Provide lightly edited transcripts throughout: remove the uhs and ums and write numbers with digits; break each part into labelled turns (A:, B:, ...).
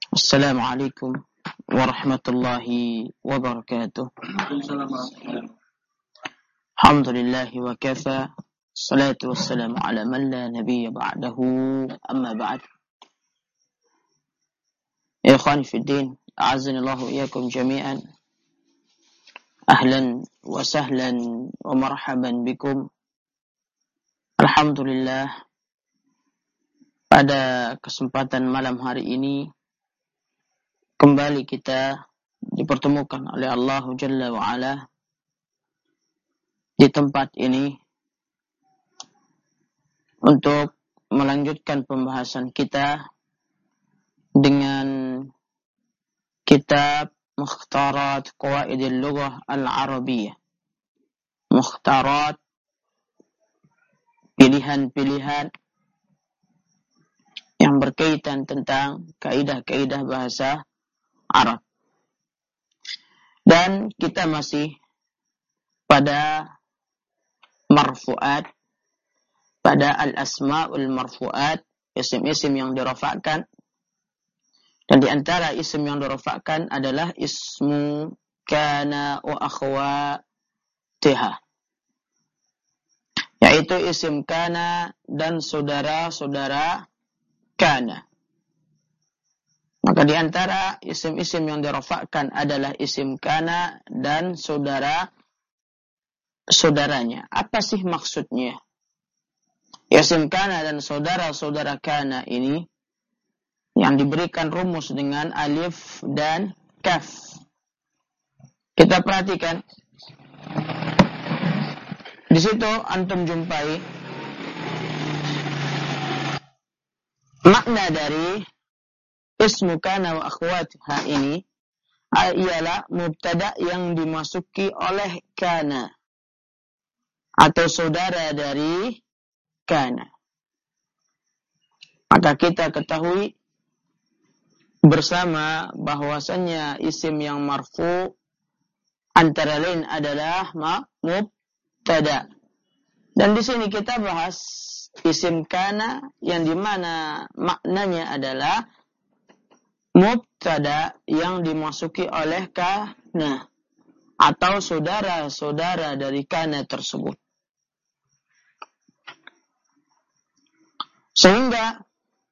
A: Assalamualaikum warahmatullahi wabarakatuh. Alhamdulillahi wa kafa. Salatu wassalamu ala man la nabiyya ba'dahu. Amma ba'd. Ya ikhwani fi din, a'azzanillahu iyyakum jami'an. Ahlan wa sahlan wa marhaban bikum. Alhamdulillah, pada kesempatan malam hari ini kembali kita dipertemukan oleh Allah Jalla wa'ala di tempat ini untuk melanjutkan pembahasan kita dengan kitab Mukhtarat Qawaidil Lughah Al-Arabiyyah. Mukhtarat, pilihan-pilihan yang berkaitan tentang kaidah-kaidah bahasa Arab. Dan kita masih pada marfu'at, pada al-asma'ul marfu'at, isim-isim yang dirafa'kan. Dan di antara isim yang dirafa'kan adalah ismu kana wa akhwatiha, yaitu isim kana dan saudara-saudara kana. Maka di antara isim-isim yang dirafa'kan adalah isim kana dan saudara-saudaranya. Apa sih maksudnya? Isim kana dan saudara-saudara kana ini yang diberikan rumus dengan alif dan kaf. Kita perhatikan. Di situ antum jumpai makna dari ismu kana wa akhwatiha ini ialah mubtada yang dimasuki oleh kana atau saudara dari kana. Maka kita ketahui bersama bahwasannya isim yang marfu antara lain adalah mubtada. Dan di sini kita bahas isim kana yang dimana maknanya adalah mubtada yang dimasuki oleh kana atau saudara-saudara dari kana tersebut. Sehingga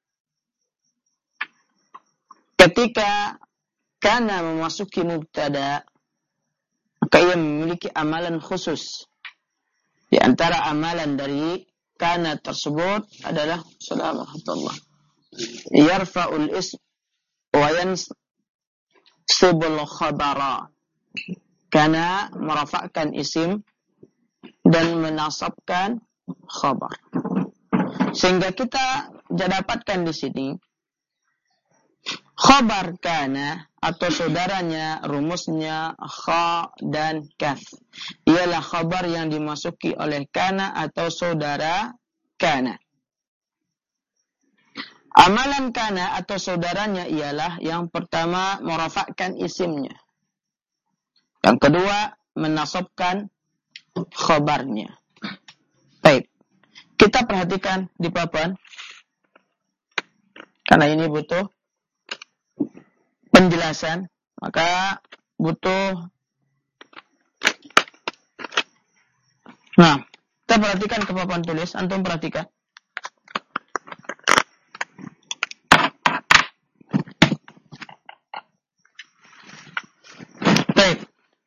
A: ketika kana memasuki mubtada, maka ia memiliki amalan khusus. Di antara amalan dari kana tersebut adalah Assalamualaikum yarfa'ul ism wa yansibul khabara. Kana merafa'kan isim dan menasabkan khabar. Sehingga kita dapatkan di sini khabar kana atau saudaranya, rumusnya kha dan kaf. Ialah khabar yang dimasuki oleh kana atau saudara kana. Amalan kana atau saudaranya ialah yang pertama merafa'kan isimnya. Yang kedua menasabkan khabarnya. Baik. Kita perhatikan di papan. Karena ini butuh penjelasan, maka butuh. Nah, kita perhatikan ke papan tulis, antum perhatikan. Baik.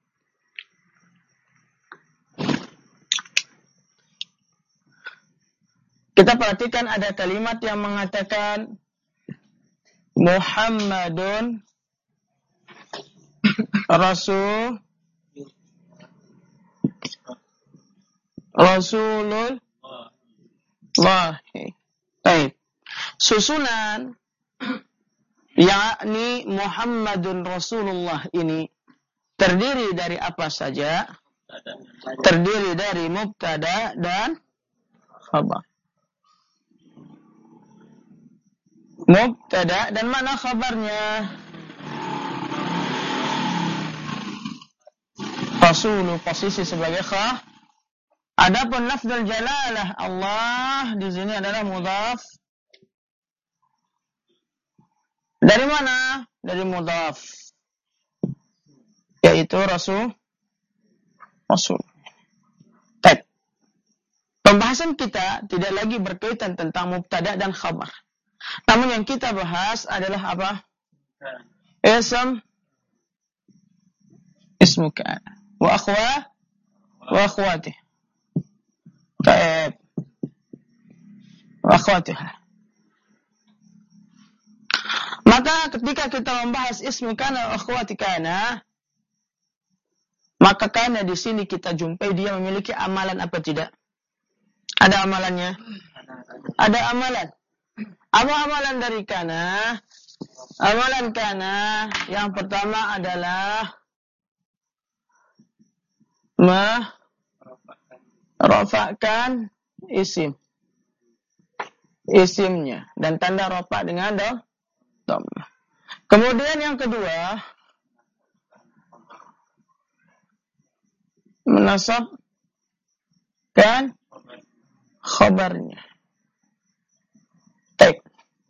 A: Kita perhatikan ada kalimat yang mengatakan Muhammadun Rasulullah. Baik. Susunan yakni Muhammadun Rasulullah ini terdiri dari apa saja? Terdiri dari mubtada dan khabar. Mubtada dan mana khabarnya? Rasulu posisi sebagai kha. Adapun lafzul jalalah Allah di sini adalah mudhaf Dari mana? Dari mudhaf. Yaitu Rasul. Baik. Pembahasan kita tidak lagi berkaitan tentang mubtada dan khabar. Namun yang kita bahas adalah apa? Ismu kana. Wa akhwatih. Baik. Wa akhwatiha. Maka ketika kita membahas ismu kana wa akhwati kana, maka kana di sini kita jumpai dia memiliki amalan apa tidak? Ada amalannya? Ada amalan. Apa amalan dari kana? Amalan kana yang pertama adalah merofakkan isimnya dan tanda rofa dengan dhammah. Kemudian yang kedua, menasabkan khabarnya. Baik.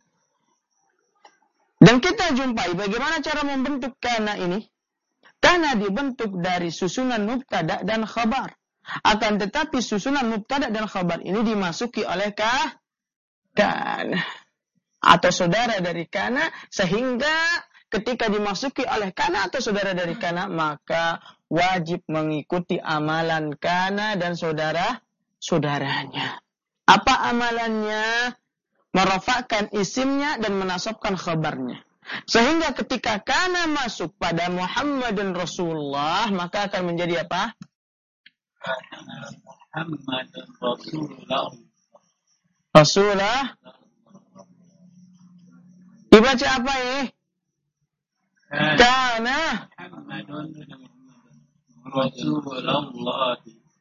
A: Dan kita jumpai bagaimana cara membentuk kana ini. Kana dibentuk dari susunan mubtada dan khabar. Akan tetapi susunan mubtada dan khabar ini dimasuki oleh kana atau saudara dari kana, sehingga ketika dimasuki oleh kana atau saudara dari kana, maka wajib mengikuti amalan kana dan saudara-saudaranya. Apa amalannya? Merofakkan isimnya dan menasabkan khabarnya. Sehingga ketika kana masuk pada Muhammadun Rasulullah, maka akan menjadi apa?
B: Muhammadun
A: Rasulullah. Dibaca apa ya? Kana
B: Muhammadun Rasulullah.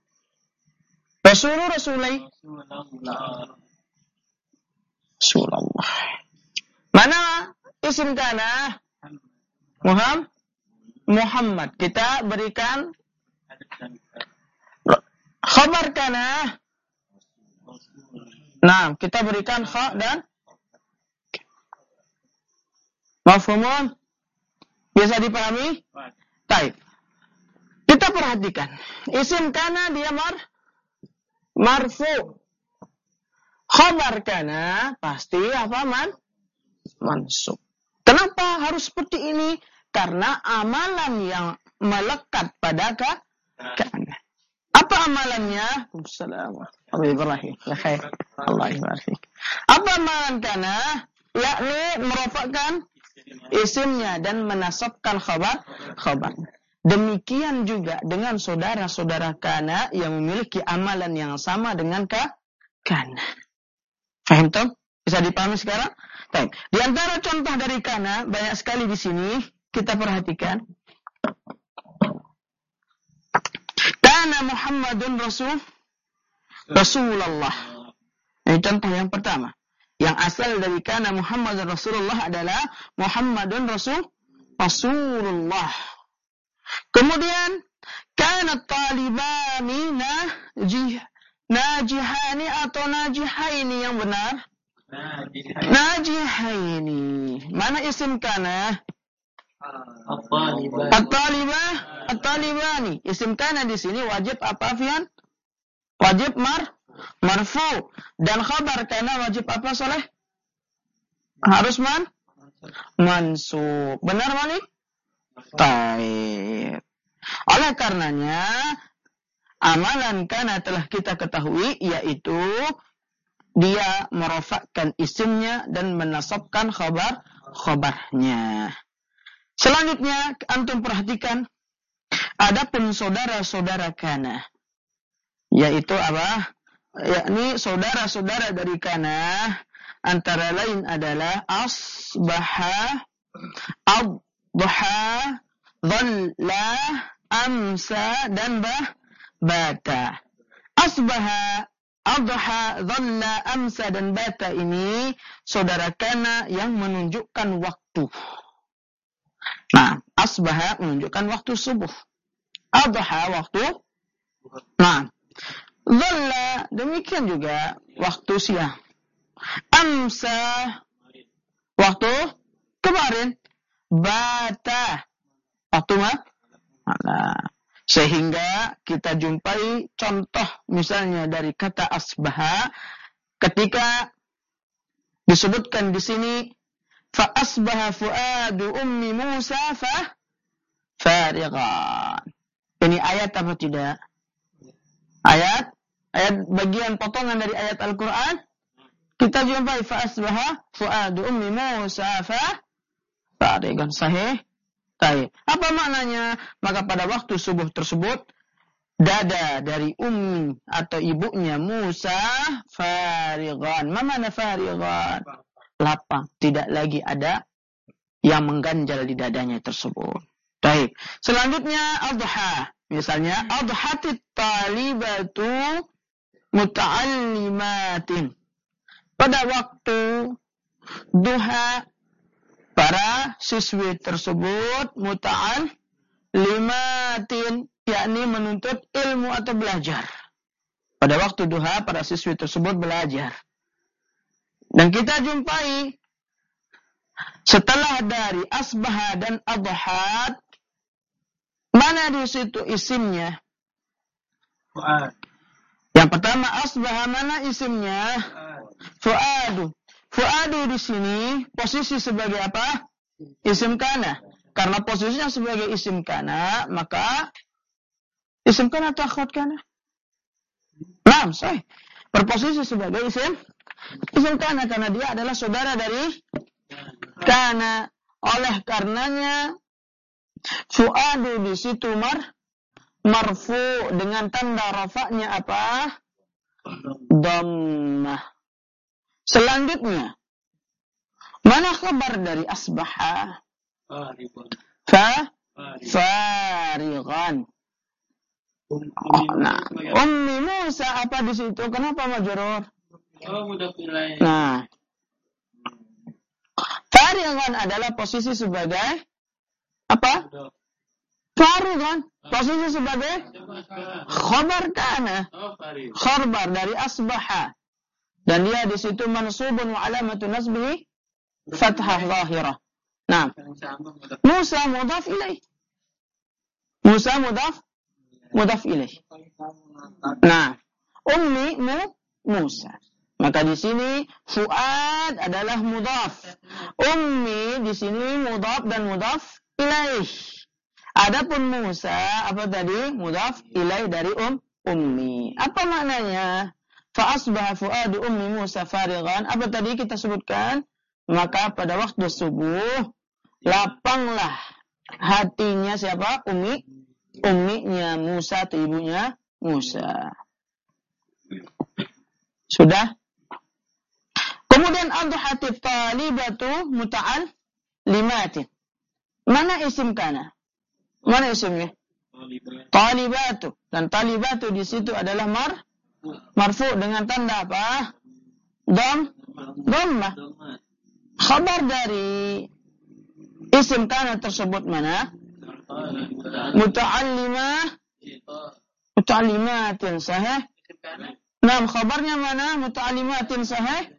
A: Rasulullah. Mana isim kana? Muhammad. Kita berikan khabar kana. Nah, kita berikan kha dan mafhumun. Bisa dipahami? Baik. Kita perhatikan. Isim kana dia marfu. Khabar kana pasti apa mansub. Kenapa harus seperti ini? Karena amalan yang melekat pada kana. Apa amalannya? Assalamualaikum. Apa amalan kana? Yakni merofakkan isimnya dan menasabkan khabar. Demikian juga dengan saudara-saudara kana yang memiliki amalan yang sama dengan kana. Faham toh? Bisa dipahami sekarang? Baik. Di antara contoh dari kana banyak sekali di sini, kita perhatikan. Kana Muhammadun Rasulullah. Ini contoh yang pertama. Yang asal dari kana Muhammadun Rasulullah adalah Muhammadun Rasulullah. Kemudian kana talibani najihani atau najihaini yang benar? Najihaini. Mana isim kana? At-talibani. Isim kana di sini wajib apa, Fian? Wajib marfu. Dan khabar kana wajib apa, Soleh? Harus mansub. Benar, Malik? Baik. Oleh karenanya, amalan kana telah kita ketahui, yaitu dia merofakkan isimnya dan menasabkan khabarnya. Selanjutnya, antum perhatikan, adapun saudara-saudara kana, yaitu apa? Yakni saudara-saudara dari kana, antara lain adalah asbaha, adha, dhalla, amsa, dan bata. Asbaha, adha, dhalla, amsa, dan bata ini saudara kana yang menunjukkan waktu. Nah, asbaha menunjukkan waktu subuh. Adha waktu. Nah, dhalla demikian juga waktu siang. Amsa waktu kemarin bata. Waktu malam. Sehingga kita jumpai contoh misalnya dari kata asbaha ketika disebutkan di sini fa asbaha fuadu ummi Musa farighan. Ini ayat apa tidak? Ayat bagian potongan dari ayat Al-Qur'an. Kita jumpai fa asbaha fuadu ummi Musa farighan. Sahih? Baik. Apa maknanya? Maka pada waktu subuh tersebut dada dari ummi atau ibunya Musa farighan. Mana farighan? Lapang. Tidak lagi ada yang mengganjal di dadanya tersebut. Baik. Selanjutnya adha. Misalnya adhatit talibatu muta'allimatin. Pada waktu duha para siswi tersebut muta'allimatin, yakni menuntut ilmu atau belajar. Pada waktu duha para siswi tersebut belajar. Dan kita jumpai setelah dari asbaha dan adhat, mana di situ isimnya?
B: Fuad.
A: Yang pertama asbaha, mana isimnya? Fuadu. Fuadu di sini posisi sebagai apa? Isim kana. Karena posisinya sebagai isim kana, maka isim kana atau akhwat kana? Naam, sahih. Berposisi sebagai isim kana karena dia adalah saudara dari kana. Oleh karenanya fuadu di situ marfu dengan tanda rafa'nya apa? Dhammah. Selanjutnya, mana khabar dari asbaha? Farighan. Nah, ummi Musa apa di situ? Kenapa majrur?
B: Mudhaf ilaih.
A: Nah, farighan adalah posisi sebagai apa? Farighan posisi sebagai khabar kana. Khabar dari asbaha. Dan dia di situ mansubun wa alamatu nasbihi fathah zahirah. Nah, Musa mudhaf ilaih. Musa mudhaf ilaih. Nah, ummi Musa. Maka di sini fuad adalah mudhaf. Ummi di sini mudhaf dan mudhaf ilaih. Adapun Musa apa tadi? Mudhaf ilaih dari ummi. Apa maknanya? Fa asbaha fuadu ummi Musa farighan. Apa tadi kita sebutkan? Maka pada waktu subuh lapanglah hatinya siapa? Umminya Musa atau ibunya Musa. Sudah? Kemudian adhatit talibatu muta'allimatin. Mana isim kana? Mana isimnya? Talibatu. Dan talibatu di situ adalah marfu dengan tanda apa? Dhammah. Khabar dari isim kana tersebut mana? Muta'allimatin sahih. Nah, khabarnya mana? Muta'allimatin sahih.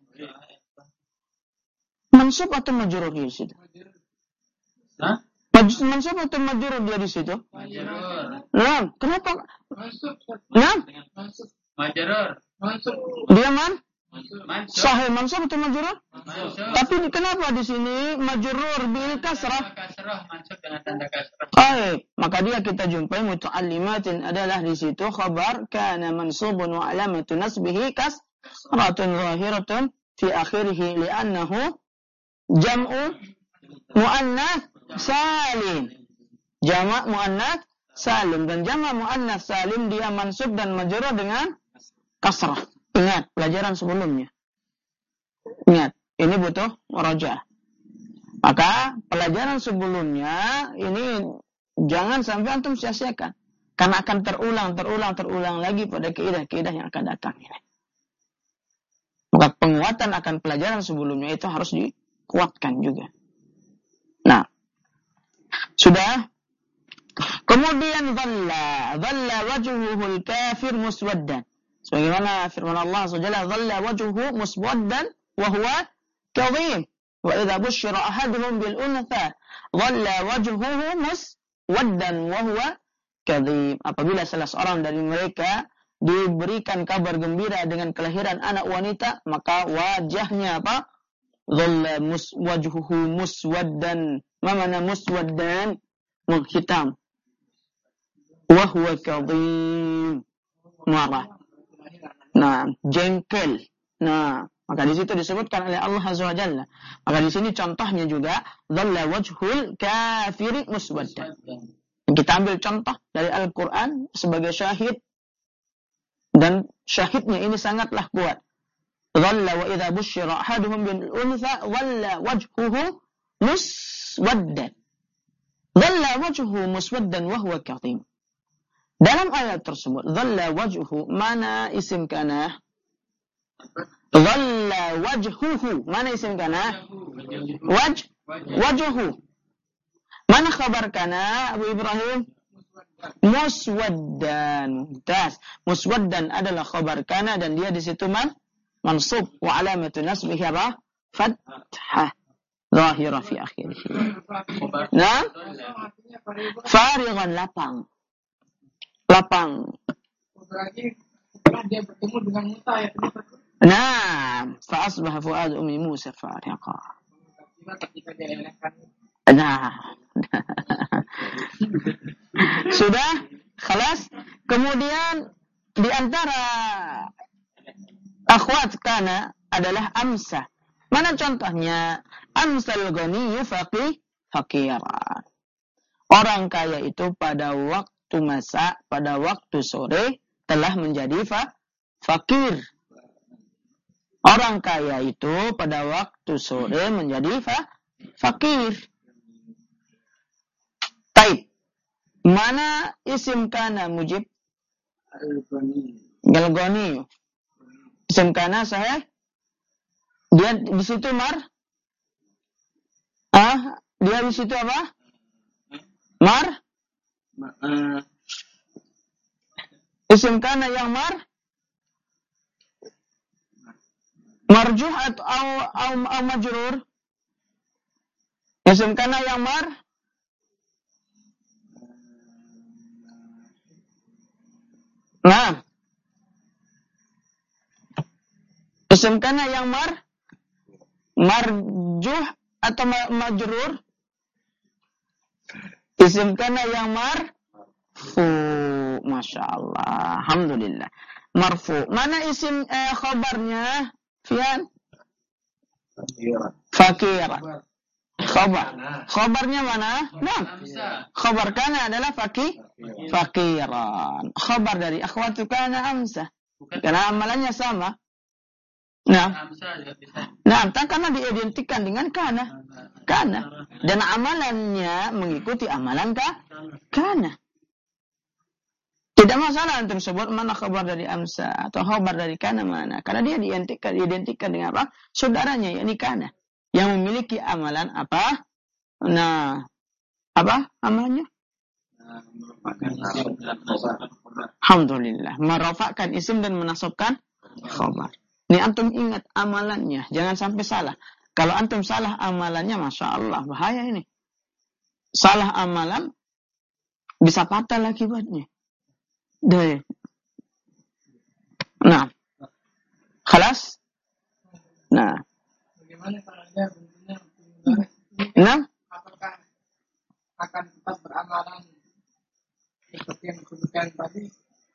A: Mansub atau majrur di situ?
B: Hah?
A: Mansub atau majrur dia di situ?
B: Majrur.
A: Nah, kenapa? Nah,
B: Majrur.
A: dia
B: Mansub.
A: sahih mansub atau majrur?
B: Mansub.
A: Tapi kenapa di sini majrur bil kasrah?
B: Kasrah, mansub dengan tanda kasrah.
A: Baik, maka dia kita jumpai muta'allimatin adalah di situ khabar kana mansubun wa alamatu nasbihi kasratun zahiratun fi akhirih li'annahu jam'u muannats salim. Jamak muannats salim, dan jamak muannats salim dia mansub dan majrur dengan kasrah. Ingat pelajaran sebelumnya. Ingat, ini butuh murajaah. Maka pelajaran sebelumnya ini jangan sampai antum sia-siakan. Karena akan terulang lagi pada kaidah-kaidah yang akan datang. Maka penguatan akan pelajaran sebelumnya itu harus dikuatkan juga. Nah, sudah. Kemudian dhalla wajhuhul kafir muswaddan. Sebagaimana firman Allah SWT, dhalla wajhuhu muswaddan wa huwa kadhim. Wa idza busyira ahaduhum bil untha dhalla wajhuhu muswaddan wa huwa kadhib. Apabila salah seorang dari mereka diberikan kabar gembira dengan kelahiran anak wanita, maka wajahnya apa? Dhalla wajhuhu muswaddan. Ma mana muswaddan? Menghitam. Wa huwa kadhib. Marah. Nah, jengkel. Nah, maka di situ disebutkan oleh Allah Azza wa Jalla. Maka di sini contohnya juga dhalla wajhul kafiri muswaddan. Kita ambil contoh dari Al-Qur'an sebagai syahid, dan syahidnya ini sangatlah kuat. Dhalla wa idza busyira ahaduhum bil untha dhalla wajhuhu muswaddan. Dhalla wajhuhu muswaddan wa huwa kadhib. Dalam ayat tersebut dhalla wajhuhu mana isim kana? Dhalla wajhuhu mana isim kana? Wajhuhu. Mana khabar kana Abu Ibrahim? Muswaddan. Mumtaz. Muswaddan adalah khabar kana dan dia di situ mansub wa alamatu nasbihi apa? Fathah zahira fi akhirih. Nah, farighan lapang.
C: Berarti setelah dia bertemu dengan Musa ya.
A: Nah, fa asbaha fuad ummi Musa fariqa.
C: Ketika dia elehkan.
A: Nah. Sudah, khalas. Kemudian di antara akhwat kana adalah amsah. Mana contohnya? Amsal ghaniyyu faqiran. Orang kaya itu pada waktu masa, pada waktu sore telah menjadi fakir. Orang kaya itu pada waktu sore menjadi fakir. Taib. Mana isim kana mujib? Al-Ghani. Isim kana sahih? Dia di situ dia di situ apa? Isim kana yang marjuh atau majrur? Isim kana yang Nah, isim kana yang marjuh atau majrur? Isim kana yang marfu. Masya Allah, alhamdulillah. Marfu. Mana isim khabarnya? Fian? Fakir. Khabarnya mana? Nah, khabar kana adalah fakiran. Khabar dari akhwatu kana amsah. Karena amalannya sama. Nah, karena diidentikan dengan kana. Dan amalannya mengikuti amalan kana. Tidak masalah antum sebut mana khabar dari amsah atau khabar dari kana mana. Karena dia diidentikan dengan apa? Saudaranya, yakni kana. Yang memiliki amalan apa? Nah, apa amalannya? Alhamdulillah. Merofakkan isim dan menasabkan khabar. Ini antum ingat amalannya. Jangan sampai salah. Kalau antum salah amalannya, Masya Allah, bahaya ini. Salah amalan, bisa patah lagi akibatnya. Nah. Khalas? Nah.
C: Bagaimana caranya bentuknya?
A: Nah.
C: Apakah akan tetap beramalan seperti yang disebutkan tadi?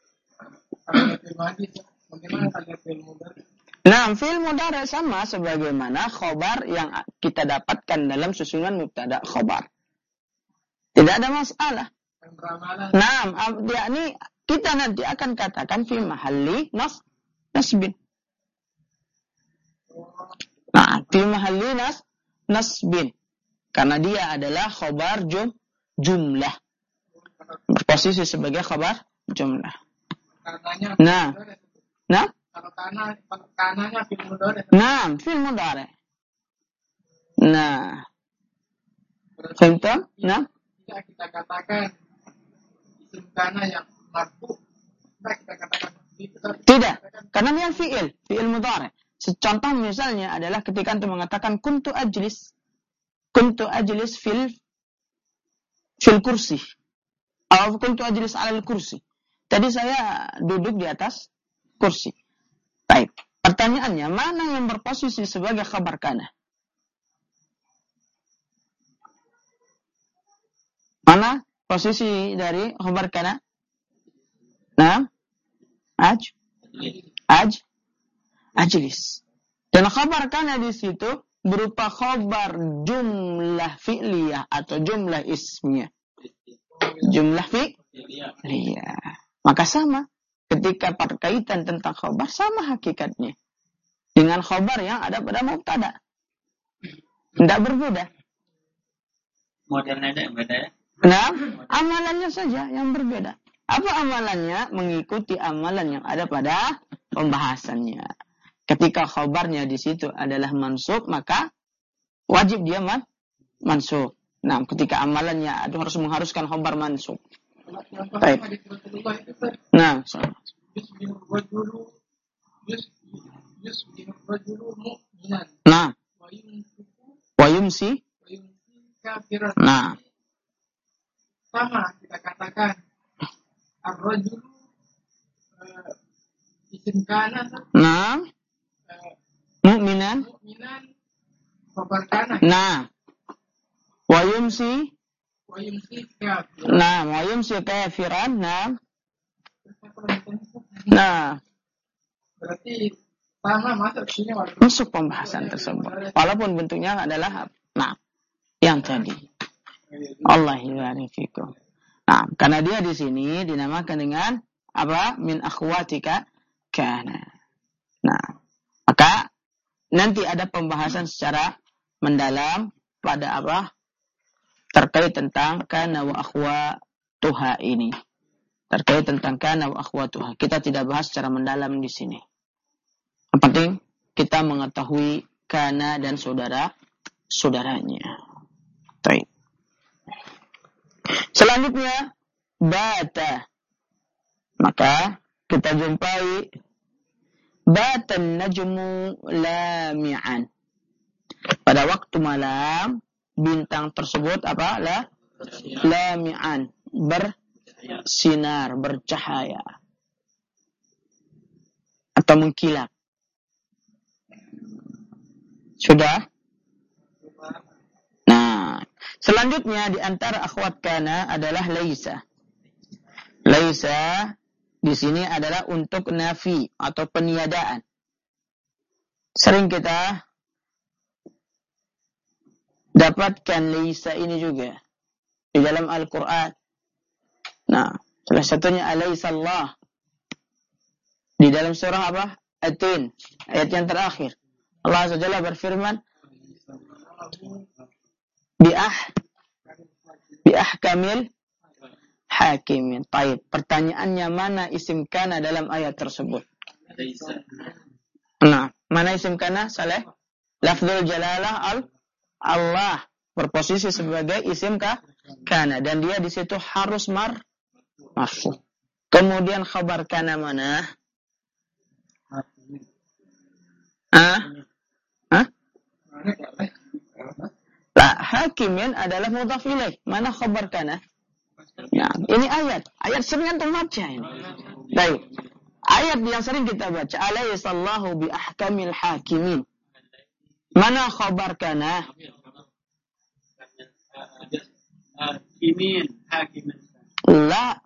C: Bagaimana kalau fi'il mudhari?
A: Nah, fi'il mudhari sama sebagaimana khobar yang kita dapatkan dalam susunan mubtada khobar. Tidak ada masalah. Nah, yakni kita nanti akan katakan fi mahalli nasbin. Nah, fi mahalli nasbin. Karena dia adalah khobar jumlah. Berposisi sebagai khobar jumlah. Nah.
C: Kalau kananya fi'il mudhari.
A: Nah, fi'il mudhari. Nah. Faham? Nah.
C: Tidak kita katakan isim kana yang marfu. Kita katakan
A: tidak, karena dia fi'il mudhari. Contoh misalnya adalah ketika antum mengatakan kuntu ajlis fil kursi. Atau kuntu ajlis alal kursi. Tadi saya duduk di atas kursi. Baik. Pertanyaannya, mana yang berposisi sebagai khabar kana? Mana posisi dari khabar kana? Nah, ajlis. Dan khabar kana di situ berupa khabar jumlah fi'liyah atau jumlah ismiyah. Jumlah fi'liyah. Maka sama. Ketika perkaitan tentang khabar, sama hakikatnya. Dengan khabar yang ada pada mubtada. Tidak berbeda.
B: Modelnya ada yang beda ya?
A: Nah, amalannya saja yang berbeda. Apa amalannya? Mengikuti amalan yang ada pada pembahasannya. Ketika khabarnya di situ adalah mansub, maka wajib dia mansub. Nah, ketika amalannya harus mengharuskan khabar mansub. Baik. Nah, nah, wayumsi. Nah,
C: sama kita katakan ar-rajul isim kana.
A: Nah, mu'minan.
C: Khabar kana.
A: Nah, wayumsi.
C: Kafir.
A: Nah, wayumsi kafiran. Nah,
C: berarti sama masuk sini
A: masuk pembahasan tersebut. Walaupun bentuknya adalah yang tadi. Allah yarifikum. Nah, karena dia di sini dinamakan dengan apa? Min akhwatika kana. Nah, maka nanti ada pembahasan secara mendalam pada apa? Terkait tentang kana wa akhwatuha ini. Terkait tentang kana wa akhwatuha. Kita tidak bahas secara mendalam di sini. Yang penting kita mengetahui kana dan saudara-saudaranya. Baik. Selanjutnya bata. Maka kita jumpai batan najmu lami'an. Pada waktu malam bintang tersebut apa? Lami'an, bersinar, bercahaya atau mengkilap. Sudah? Nah, selanjutnya di antara akhwat kana adalah laisa. Laisa di sini adalah untuk nafi atau peniadaan. Sering kita dapatkan laisa ini juga di dalam Al-Quran. Nah, salah satunya alaysa Allah. Di dalam surah apa? At-Tin, ayat yang terakhir. Allah Azza wa Jalla berfirman, biahkamil hakimin. Taib. Pertanyaannya, mana isim kana dalam ayat tersebut? Nah, mana isim kana? Saleh? Lafzul jalalah Allah berposisi sebagai isim kana dan dia di situ harus marfu. Kemudian khabar kana mana? La hakimin adalah mudhaf ilaih. Mana khabar kana? Ya, ini ayat sering antum baca ini. Baik. Ayat yang sering kita baca, alayhisallahu bi ahkamil hakimin. Mana khabar kana?
B: Hakimin.
A: La.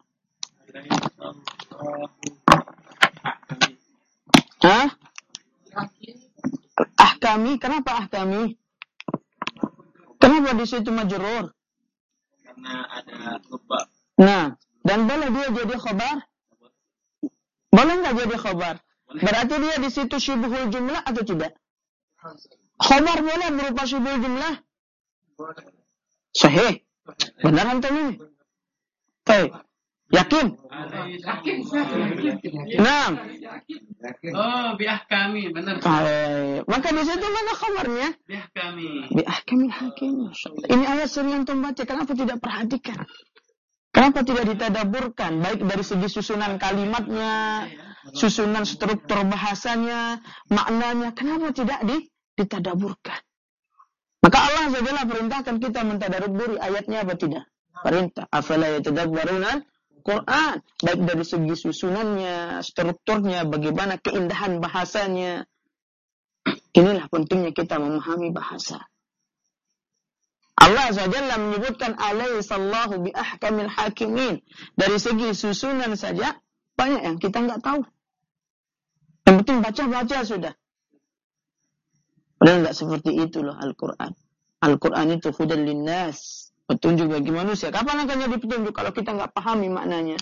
A: Ahkami, kenapa ahkami? Kenapa di situ majrur?
B: Karena ada khabar.
A: Nah, dan boleh dia jadi khabar? Boleh nggak jadi khabar? Berarti dia di situ syubuhul jumlah atau tidak? Khabar boleh berupa syubuhul jumlah? Sahih. Benar antum ini? Baik. Yakin? Nah.
B: Oh, biahkami, benar.
A: Maka di situ mana khabarnya? Biahkami hakim. Ini ayat sering antum baca. Kenapa tidak perhatikan? Kenapa tidak ditadaburkan? Baik dari segi susunan kalimatnya, susunan struktur bahasanya, maknanya, kenapa tidak ditadaburkan? Maka Allah SWT perintahkan kita mentadabburi ayatnya apa tidak? Perintah. Afala yatadabbaruna Quran, baik dari segi susunannya, strukturnya, bagaimana keindahan bahasanya. Inilah pentingnya kita memahami bahasa. Allah SWT menyebutkan alaihissallahu biahkamil hakimin. Dari segi susunan saja banyak yang kita nggak tahu. Yang penting baca-baca sudah. Padahal nggak seperti itu loh Al-Quran. Al-Quran itu hudan linnas, petunjuk bagi manusia. Kapan akan jadi petunjuk kalau kita nggak pahami maknanya?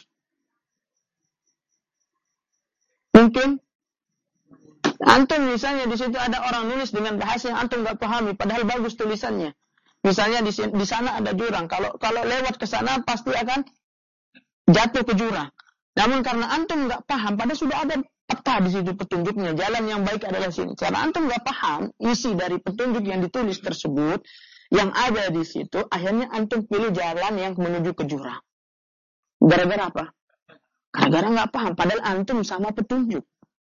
A: Mungkin antum misalnya di situ ada orang nulis dengan bahasa yang antum nggak pahami, padahal bagus tulisannya. Misalnya di sana ada jurang. Kalau lewat ke sana pasti akan jatuh ke jurang. Namun karena antum nggak paham, padahal sudah ada peta di situ petunjuknya. Jalan yang baik adalah sini. Karena antum nggak paham isi dari petunjuk yang ditulis tersebut, yang ada di situ, akhirnya antum pilih jalan yang menuju ke jurang. Gara-gara apa? Gara-gara nggak paham. Padahal antum sama petunjuk.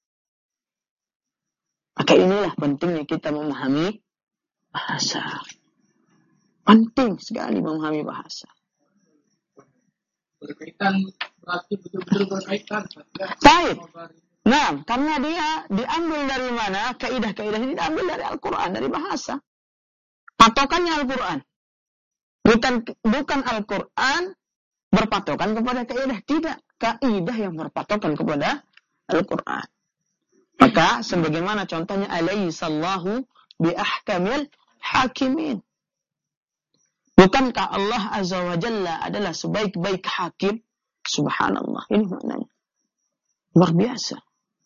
A: Maka inilah pentingnya kita memahami bahasa. Penting sekali memahami bahasa.
C: Berkaitan, berarti betul-betul berkaitan.
A: Baik. Nah, karena dia diambil dari mana? Kaidah-kaidah ini diambil dari Al-Quran, dari bahasa. Patokannya Al-Quran. Bukan Al-Quran berpatokan kepada kaidah. Tidak. Kaidah yang berpatokan kepada Al-Quran. Maka, sebagaimana contohnya, alaihissallahu biahkamil hakimin. Bukankah Allah Azza wa Jalla adalah sebaik-baik hakim? Subhanallah. Ini maknanya. Luar biasa.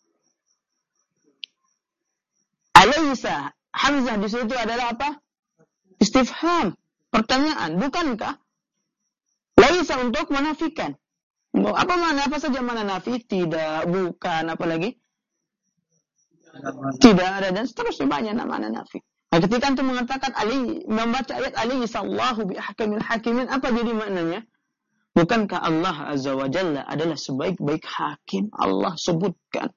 A: Alaysa. Hamzah di situ adalah apa? Istifham. Pertanyaan. Bukankah? Laisa untuk menafikan. Apa mana? Apa saja mana nafi? Tidak, bukan, apa lagi? Tidak ada dan seterusnya banyak nama nafi. Nah, ketika antum mengatakan membaca ayat alaihissallahu biahkamil hakimin, apa jadi maknanya? Bukankah Allah Azza wa Jalla adalah sebaik-baik hakim? Allah sebutkan.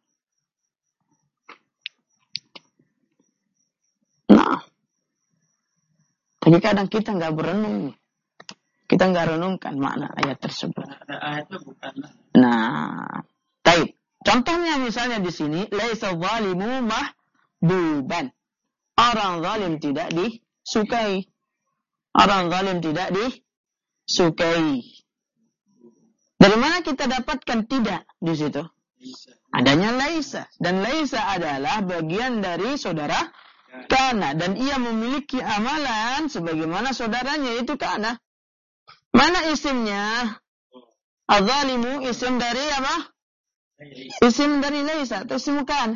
A: Nah, tapi kadang kita nggak berenung. Kita nggak renungkan makna ayat tersebut.
B: Ayatnya bukanlah.
A: Nah, baik. Contohnya misalnya di sini, laisa zalimu mahbuban. Orang zalim tidak disukai. Orang zalim tidak disukai. Dari mana kita dapatkan tidak di situ? Adanya laisa. Dan laisa adalah bagian dari saudara kana. Dan ia memiliki amalan sebagaimana saudaranya itu kana. Mana isimnya? Az-zalimu isim dari apa? Isim dari laisa atau isim kana.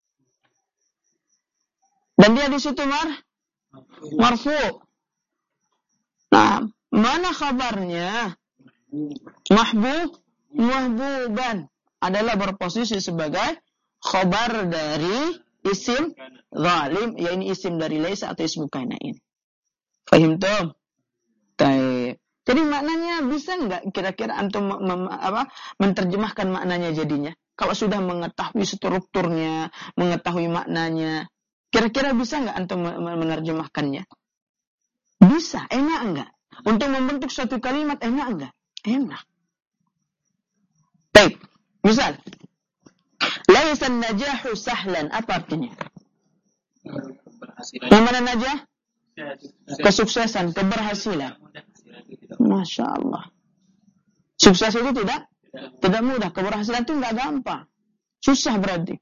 A: Dan dia di situ marfu. Nah, mana kabarnya? Mahbuban adalah berposisi sebagai khabar dari isim zalim, yakni isim dari laisa atau ismu kana ini. Fahim tuh? Baik. Jadi maknanya bisa nggak kira-kira antum menerjemahkan maknanya jadinya? Kalau sudah mengetahui strukturnya, mengetahui maknanya, kira-kira bisa nggak antum menerjemahkannya? Bisa, enak enggak? Untuk membentuk suatu kalimat enak enggak? Enak. Baik, misal laisan najahu sahlan, apa artinya? Yang mana najah? Kesuksesan, keberhasilan. Masya Allah. Sukses itu tidak mudah. Keberhasilan itu nggak gampang. Susah berarti.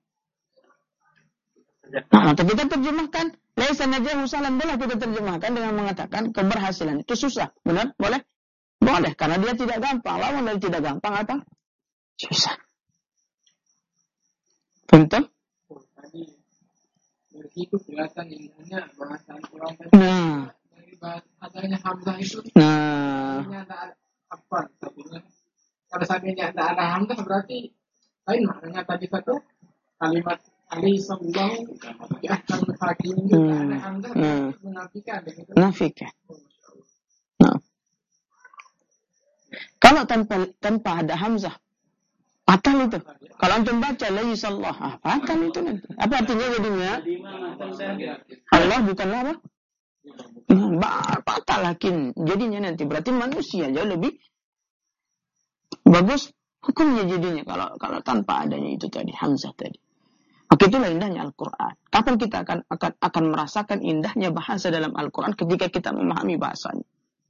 A: Nah, tapi kita terjemahkan laisan najahu sahlan, boleh kita terjemahkan dengan mengatakan keberhasilan itu susah. Benar? Boleh? Boleh, karena dia tidak gampang. Lawan dari tidak gampang apa? Susah. Betul?
C: Tadi dari itu kelihatan ilmunya bahasa Al-Quran.
A: Nah.
C: Dari adanya Hamzah itu.
A: Nah.
C: Ada apa? Pada saat ini ada Hamzah berarti lain maknanya tadi satu kalimat alaihissallahu biahkamil hakimin itu ada Hamzah menafikan.
A: Menafikan. Nah. Kalau tanpa ada Hamzah, Fatal itu. Kalau antum baca laisallah, fatal itu nanti. Apa artinya jadinya? Allah bukanlah apa? Fatal lakin jadinya nanti. Berarti manusia jauh lebih bagus hukumnya jadinya kalau tanpa adanya itu tadi, hamzah tadi. Maka itulah indahnya Al-Quran. Kapan kita akan merasakan indahnya bahasa dalam Al-Quran ketika kita memahami bahasanya?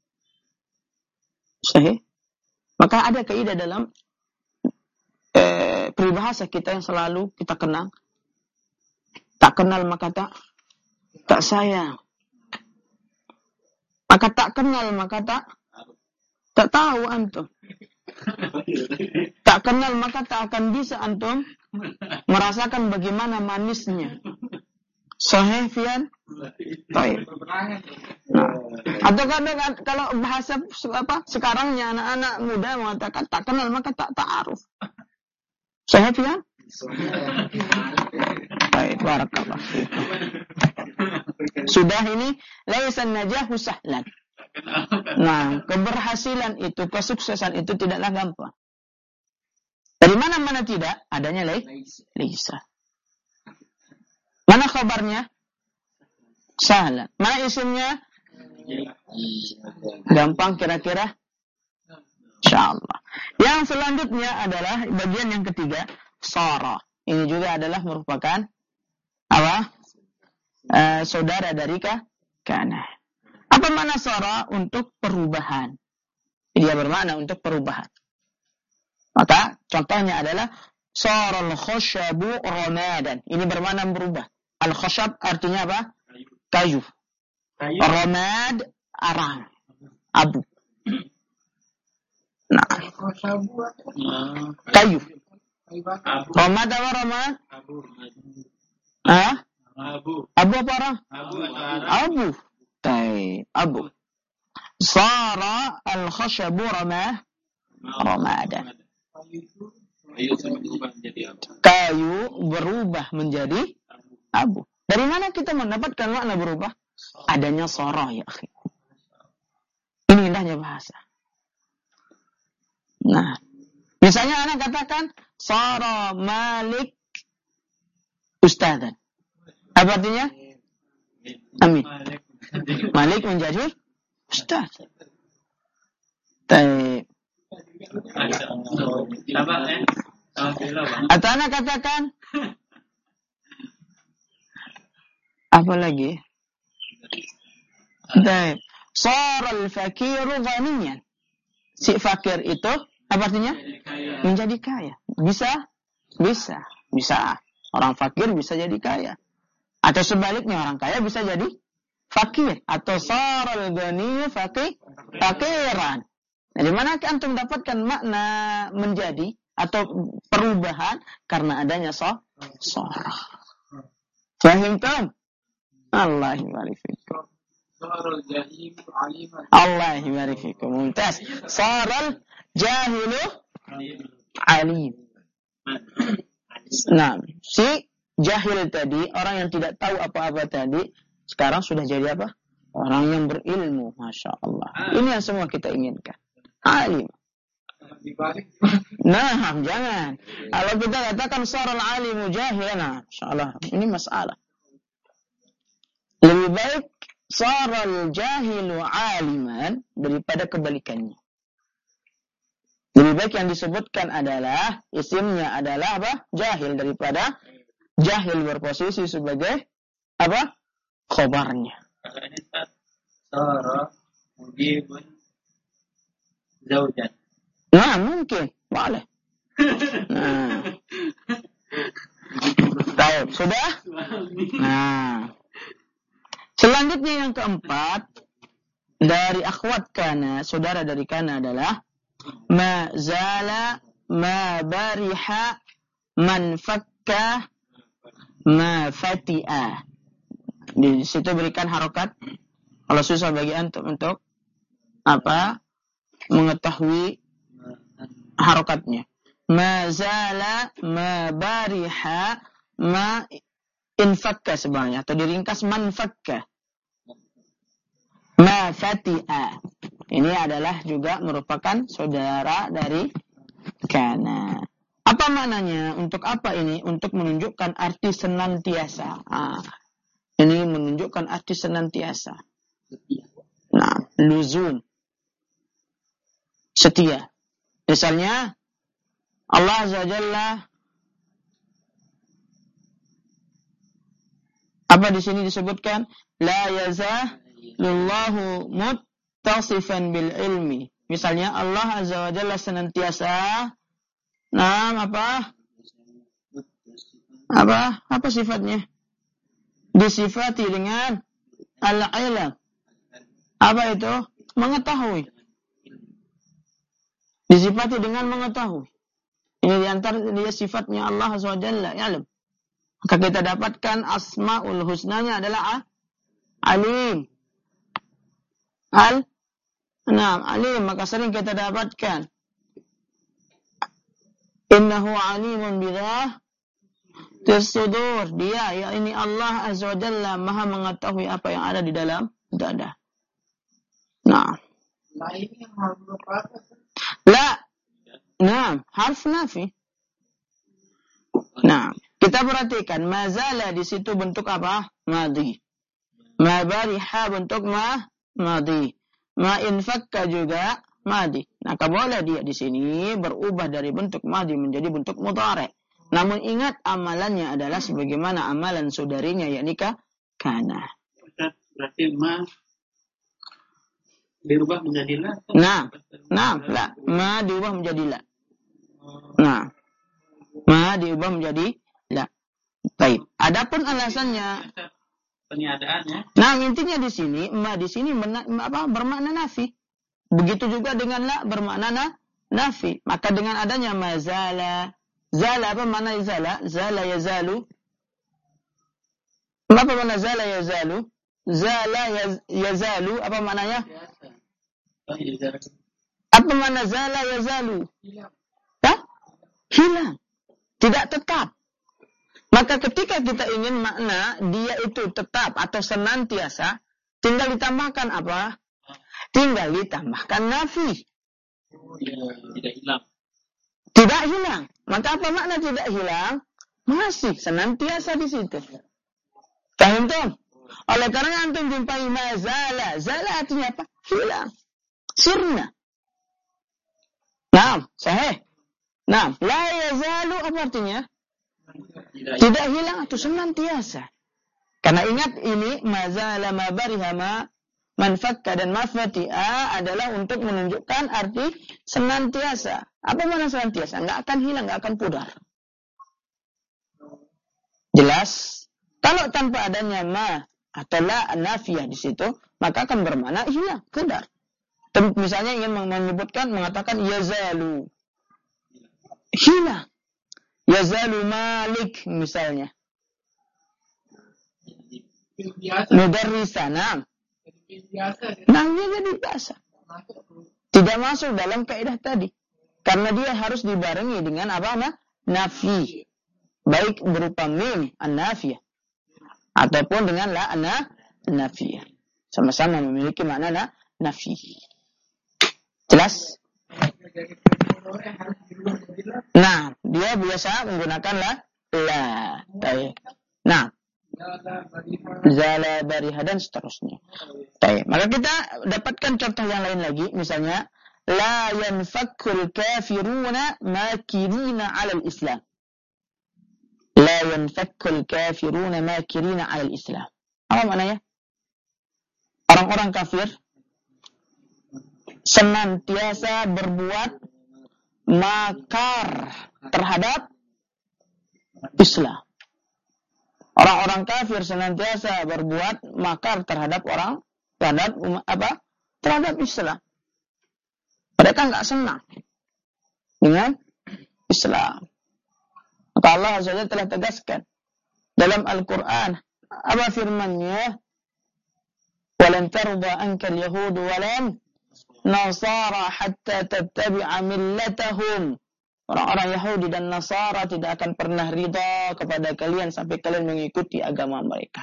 A: Sahih? Maka ada kaidah dalam peribahasa kita yang selalu kita kenang. Tak kenal maka tak sayang. Maka tak kenal maka tak tahu antum. Tak kenal maka tak akan bisa antum merasakan bagaimana manisnya. Sahih Fian? Baik. Nah, atau kadang kalau bahasa sekarangnya anak-anak muda mengatakan tak kenal maka tak ta'aruf. Sahih Fian? Baik, barakallah. Sudah ini laisan najahu sahlan. Nah, keberhasilan itu, kesuksesan itu tidaklah gampang. Dari mana tidak? Adanya laisa. Mana khabarnya? Sahlan. Mana isimnya? Gampang kira-kira? Insyaallah. Yang selanjutnya adalah bagian yang ketiga, sara. Ini juga adalah merupakan apa? Saudara dari kana. Apa makna sara? Untuk perubahan. Dia bermakna untuk perubahan. Maka contohnya adalah saral khashabu ramadan. Ini bermakna berubah. Al khashab artinya apa? Kayu. Ramad arang. Abu. Nah. Kayu. Ramad apa ramad? Abu apa orang? Abu. Abu. Sara al-khashabu ramadan. Kayu berubah menjadi abu. Dari mana kita mendapatkan makna berubah? Adanya sara ya akhi. Ini indahnya bahasa. Nah, misalnya anak katakan sara Malik ustadzan. Apa artinya? Amin. Malik menjadi ustaz. Atau anak katakan apa lagi? Saral fakiru ghaniyan. Si fakir itu apa artinya? Menjadi kaya. Bisa. Orang fakir bisa jadi kaya. Atau sebaliknya orang kaya bisa jadi fakir. Atau saral ghaniyu fakiran. Nah, di mana antum dapatkan makna menjadi atau perubahan karena adanya sara. Fahim tam? Allah yubarifikum. Allah yubarifikum. Mumtaz. Saral jahilu alim. Nah, si jahil tadi, orang yang tidak tahu apa-apa tadi, sekarang sudah jadi apa? Orang yang berilmu, Masya Allah. Ini yang semua kita inginkan. Alim. Nah, jangan. Kalau kita katakan saral alimu jahil, nah, Masya Allah, ini masalah. Lebih baik saral jahilu aliman daripada kebalikannya. Lebih baik yang disebutkan adalah isimnya adalah apa? Jahil daripada jahil berposisi sebagai apa? Khobarnya.
B: Sara mujibun zaujan.
A: Nah, mungkin. Boleh. Nah. Tahu, sudah? Nah. Selanjutnya yang keempat dari akhwat kana, saudara dari kana adalah ma zala, ma bariha, man fakka, ma fati'a. Di situ berikan harokat. Kalau susah bagi antum untuk apa? Mengetahui harokatnya. Ma zala, ma bariha, ma infakka sebenarnya. Atau diringkas man fakka. Ma fati'a. Ini adalah juga merupakan saudara dari kana. Apa Apa maknanya? Untuk apa ini? Untuk menunjukkan arti senantiasa. Ini menunjukkan arti senantiasa. Nah, luzum. Setia. Misalnya, Allah Azza wa Jalla, apa di sini disebutkan? La yazalullahu muttasifan bil ilmi. Misalnya, Allah Azza wa Jalla senantiasa, apa sifatnya? Disifati dengan al-ilm. Apa itu? Mengetahui. Disifati dengan mengetahui. Ini diantara dia sifatnya Allah Azza wa Jalla, ilm. Maka kita dapatkan asmaul husnanya adalah alim. Alim. Maka sering kita dapatkan innahu alimun bidzatis sudur. Dia, ya ini Allah Azza wa Jalla maha mengetahui apa yang ada di dalam dada. Nah. Harf nafi. Nah, kita perhatikan mazala di situ bentuk apa? Madhi. Ma bariha bentuk madhi. Ma infakka juga madhi. Nah, boleh dia di sini berubah dari bentuk madhi menjadi bentuk mudhari'. Namun ingat amalannya adalah sebagaimana amalan saudarinya yakni kana.
B: Berarti ma dirubah menjadi la. Ma
A: diubah menjadi la. Ma diubah menjadi la. Baik. Adapun alasannya
B: peniadaannya.
A: Nah, intinya di sini ma di sini bermakna nafi. Begitu juga dengan la bermakna nafi. Maka dengan adanya mazala, zala apa makna zala? Zala yazalu. Apa makna zala yazalu? Zala yazalu apa maknanya? Apa makna zala yazalu? Hilang. Tidak tetap. Maka ketika kita ingin makna dia itu tetap atau senantiasa, tinggal ditambahkan apa? Tinggal ditambahkan nafi.
B: Tidak hilang.
A: Tidak hilang. Maka apa makna tidak hilang? Masih senantiasa di situ. Paham tuh? Oleh karena antum jumpai mazala. Zala artinya apa? Hilang. Sirna. Sahih. La yazalu apa artinya? Tidak hilang atau senantiasa. Karena ingat ini mazala ma bariha ma manfakka dan mafati'a adalah untuk menunjukkan arti senantiasa. Apa makna senantiasa? Enggak akan hilang, enggak akan pudar. Jelas? Kalau tanpa adanya ma atau la nafiyah di situ, maka akan bermakna hilang, pudar. Misalnya ingin mengatakan yazalu. Hilang. Yazalu Malik misalnya. Mudarrisan. Dia jadi biasa. Tidak masuk dalam kaidah tadi. Karena dia harus dibarengi dengan apa? Nafi. Baik berupa min an-nafiyah ataupun dengan la an-nafiyah. Sama-sama memiliki makna nafi. Jelas? Nah, dia biasa menggunakan la. Baik. Nah, zala bariha dan seterusnya. Baik. Maka kita dapatkan contoh yang lain lagi, misalnya la yanfakkul kafiruna makirina 'alal Islam. La yanfakkul kafiruna makirina 'alal Islam. Apa maknanya? Orang-orang kafir senantiasa berbuat makar terhadap Islam. Orang-orang kafir senantiasa berbuat makar terhadap terhadap Islam. Mereka enggak senang dengan Islam. Maka Allah Azza wa Jalla telah tegaskan dalam Al-Qur'an, apa firman-Nya? "Walan tarda ankal yahud walan nasara hatta tattabi'a millatahum." Orang-orang Yahudi dan Nasara tidak akan pernah ridha kepada kalian sampai kalian mengikuti agama mereka.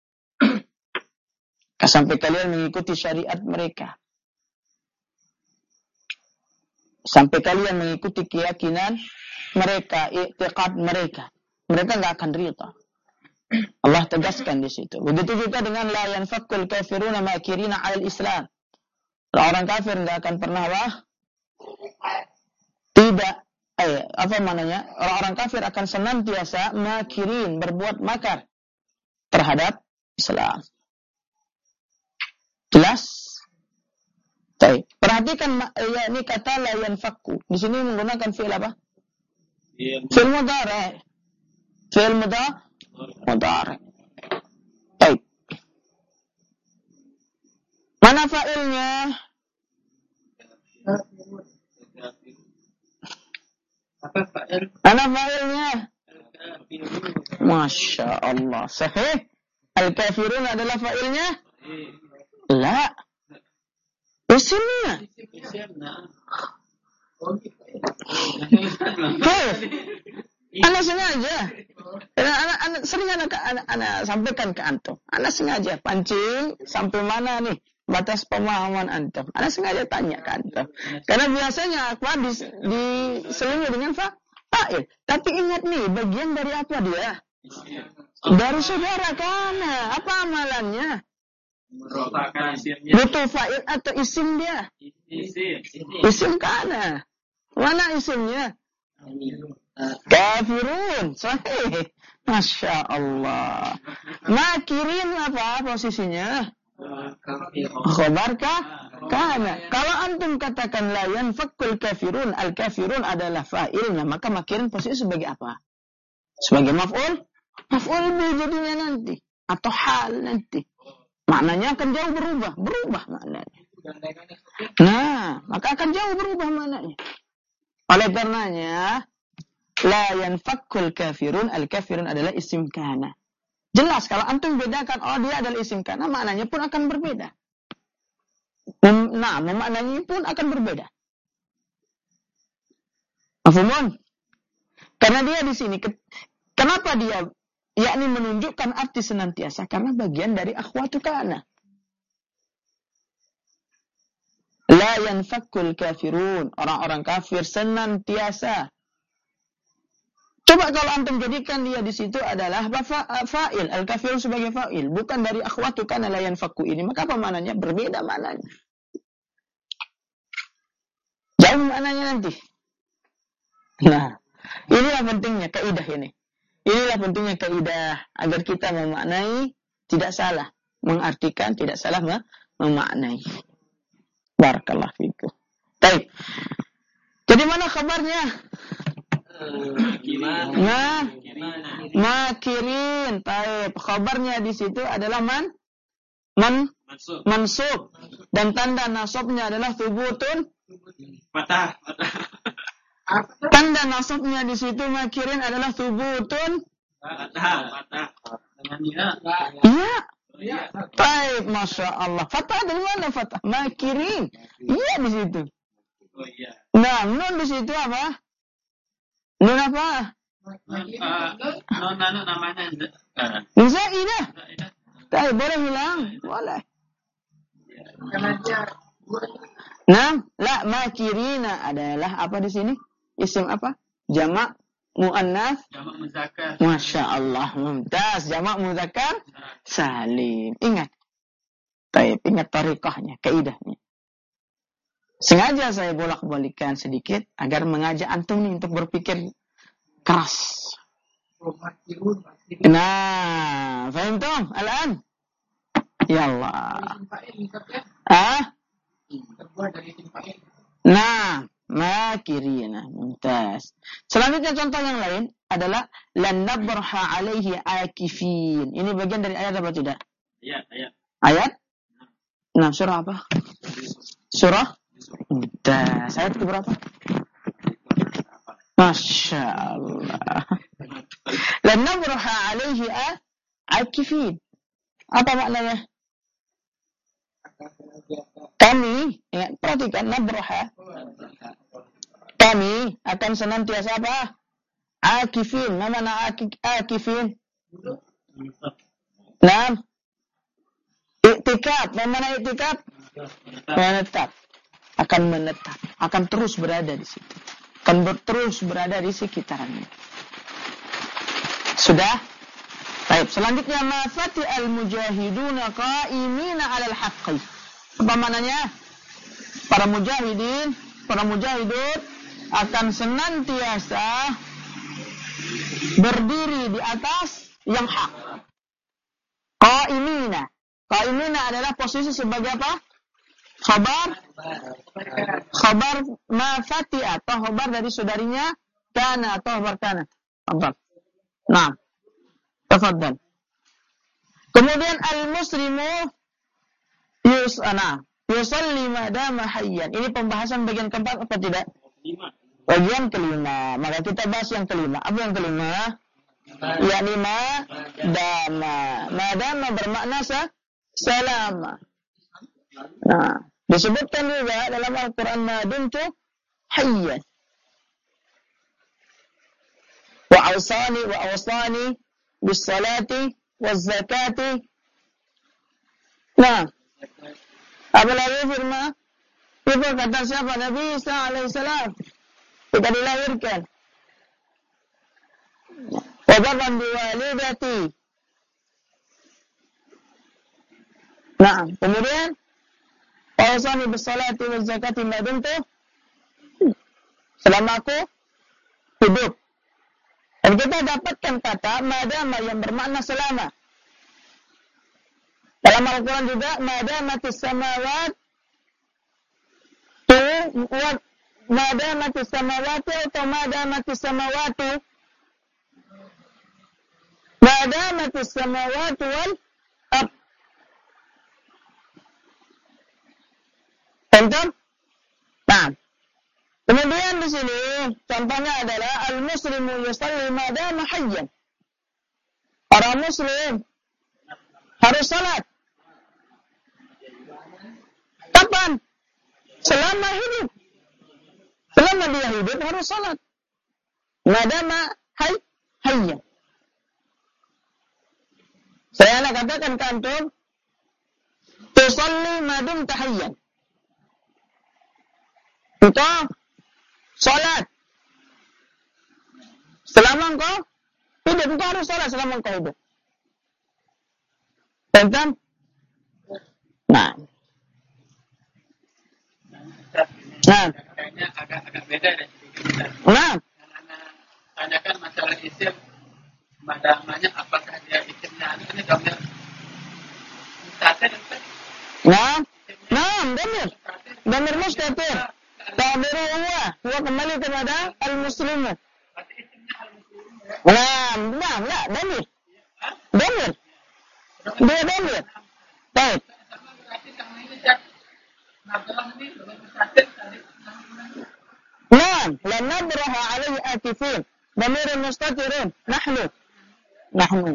A: Sampai kalian mengikuti syariat mereka. Sampai kalian mengikuti keyakinan mereka, i'tiqad mereka. Mereka nggak akan rida. Allah tegaskan di situ. Begitu juga dengan la yanfakkul kafiruna makirina 'alal Islam. Orang kafir nggak akan pernah orang-orang kafir akan senantiasa makirin, berbuat makar terhadap Islam. Jelas? Baik. Perhatikan ini kata la yanfakku. Di sini menggunakan fi'il apa? Fi'il mudhari'. Fi'il mudhari'. Baik. Mana fa'ilnya? Mana fa'ilnya? Masya Allah. Sahih? Al-kafirun adalah fa'ilnya? La. Isimnya. Ana sengaja. Ana sering ana sampaikan ke antum. Ana sengaja pancing sampai mana nih batas pemahaman antum. Ana sengaja tanya ke antum. Karena biasanya apa diselingi dengan fa'il. Tapi ingat nih, bagian dari apa dia? Dari saudara kana. Apa amalannya? Butuh fa'il atau isim dia? Isim kana. Mana isimnya? Kafirun. Sahih. Masya Allah. Makirin apa posisinya? Khabar kana. Kalau antum katakan la yanfakkul kafirun, al-kafirun adalah fa'ilnya, maka makirin posisi sebagai apa? Sebagai maf'ul? Maf'ul bi jadinya nanti. Atau hal nanti. Maknanya akan jauh berubah maknanya. Nah, maka akan jauh berubah maknanya. Oleh karenanya, la yanfakkul kafirun, al-kafirun adalah isim kana. Jelas kalau antum bedakan, dia adalah isim kana, maknanya pun akan berbeda. Nah, maknanya pun akan berbeda. Mafhumun? Karena dia di sini, kenapa dia yakni menunjukkan arti senantiasa? Karena bagian dari akhwatu kana. La yanfakkul kafirun, orang-orang kafir senantiasa. Coba kalau antum jadikan dia di situ adalah fa'il, al-kafirun sebagai fa'il, bukan dari akhwatu kana la yanfakku ini, maka apa maknanya? Berbeda maknanya. Jauh maknanya nanti. Nah, inilah pentingnya kaidah ini. Inilah pentingnya kaidah agar kita memaknai tidak salah, mengartikan tidak salah memaknai. Barakallahu fikum. Baik. Jadi mana kabarnya? Makirin. Baik. Kabarnya di situ adalah mansub. Dan tanda nasabnya adalah thubutun.
B: Patah.
A: Tanda nasabnya di situ makirin adalah thubutun.
B: Patah. Dengan
A: Iya. Baik, Masya Allah. Fatah dari mana fatah? Makirin. Iya di situ.
B: Oh iya.
A: Nah, nun di situ apa? Nun apa?
B: Non namanya.
A: Zaidah. Baik, boleh hilang? Boleh. Nah, la makirina adalah apa di sini? Isim apa? Jamak muannas.
B: Jamak muzakkar.
A: Masya Allah, mumtaz. Jamak muzakkar salim. Ingat. Baik, ingat tariqahnya, kaidahnya. Sengaja saya bolak-balikan sedikit agar mengajak antum nih untuk berpikir keras. Nah, faham tom? Al-an? Ya Allah. Nah, makirina. Mumtaz. Selanjutnya contoh yang lain adalah lan nabraha alaihi akifin. Ini bagian dari ayat apa tidak? Ayat? Nah, surah apa? Surah? Mumtaz. Ayat ke berapa? Masya Allah. Lan nabraha alaihi akifin. Apa maknanya? Kami, ya, perhatikan nabraha. Kami akan senantiasa apa? Akifin. Mana akifin? Nah, iktikaf. Mana iktikaf? Menetap. Akan menetap. Akan terus berada di situ. Akan terus berada di sekitarnya. Sudah? Baik, selanjutnya ma fati al-mujahiduna qa'imina 'alal haqqi. Apa maknanya? Para mujahidin, para mujahidun akan senantiasa berdiri di atas yang hak. Qa'imina. Qa'imina adalah posisi sebagai apa? Khabar ma fati atau khabar dari saudarinya kana atau khabar kana. Apa? Nah. Tafadhal. Kemudian al-muslimu yusalli madama hayyan. Ini pembahasan bagian keempat apa tidak? Bagian kelima. Maka kita bahas yang kelima. Apa yang kelima? Yani madama bermakna selama. Nah, disebutkan juga dalam Al-Quran madumtu hayyan. Wa awsani bisalati wazakati. Nah, apalagi firman itu kata siapa? Nabi Isa alaihissalam ketika dilahirkan. Wa barran biwalidati. Nah, kemudian awsani bisalati wazakati madumtu, selama aku hidup. Dan kita dapatkan kata madama yang bermakna selama. Dalam Al-Quran juga madamatis samawati atau madamatis samawati wal ard. Tentu? Nah. Kemudian di sini contohnya adalah al-muslimu yusalli madama hayyan. Orang muslim harus salat. Kapan? Selama hidup. Selama dia hidup harus salat. Madama hayyan. Saya nak katakan ke antum, tusalli madum tahayyan. Itu salat. Selama engkau hidup, engkau harus salat selama engkau hidup. Tentang? Nah.
B: Kayaknya agak beda deh.
A: Nah.
B: Tanyakan masalah isim madamanya, apakah dia isimnya ini gambar mustatir?
A: Nah, damir mustatir. Ta'biru huwa kembali kepada al-muslimu. Nah, damir. Dia damir. Baik. Nah, lan nabraha alaihi atifin. Damir mustatirun. Nahnu.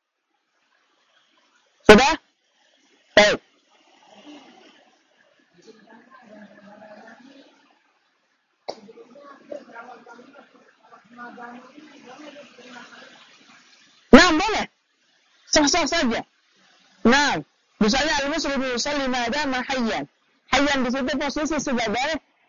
A: Sudah? Baik. Nah, boleh. Sah-sah saja. Nah, misalnya al-muslimu yusalli madama hayyan. Hayyan di situ posisi sebagai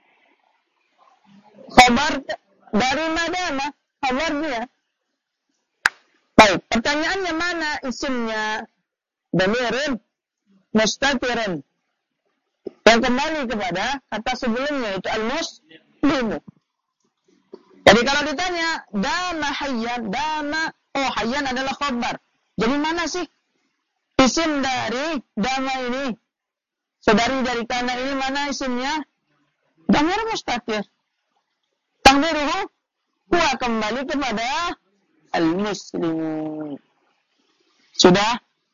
A: khabar dari madama, khabarnya. Baik, pertanyaannya mana isimnya? Damirun mustatirun. Yang kembali kepada kata sebelumnya itu al-muslimu. Jadi kalau ditanya dama hayyan, hayyan adalah khabar. Jadi mana sih isim dari dama ini? Saudari dari kana ini mana isimnya? Damir mustatir. Takdiruhu huwa kembali kepada al-muslimu. Sudah?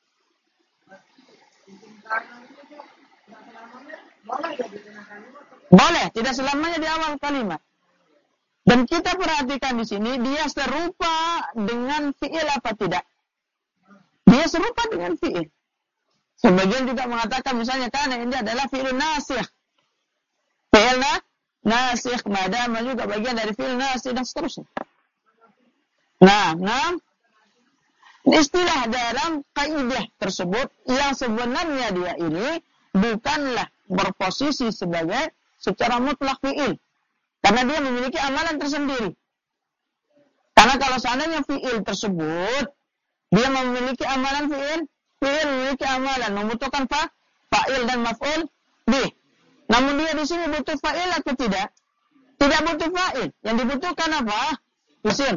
A: Boleh, tidak selamanya di awal kalimat. Dan kita perhatikan di sini, dia serupa dengan fi'il apa tidak? Dia serupa dengan fi'il. Sebagian juga mengatakan misalnya karena ini adalah fi'il nasikh. Fi'il nasikh, madama juga bagian dari fi'il nasikh dan seterusnya. Nah, istilah dalam kaidah tersebut yang sebenarnya dia ini bukanlah berposisi sebagai secara mutlak fi'il. Karena dia memiliki amalan tersendiri. Karena kalau seandainya fi'il tersebut, dia memiliki amalan fi'il memiliki amalan, membutuhkan fa'il dan maf'ul bih. Namun dia di sini butuh fa'il atau tidak? Tidak butuh fa'il. Yang dibutuhkan apa? Isim.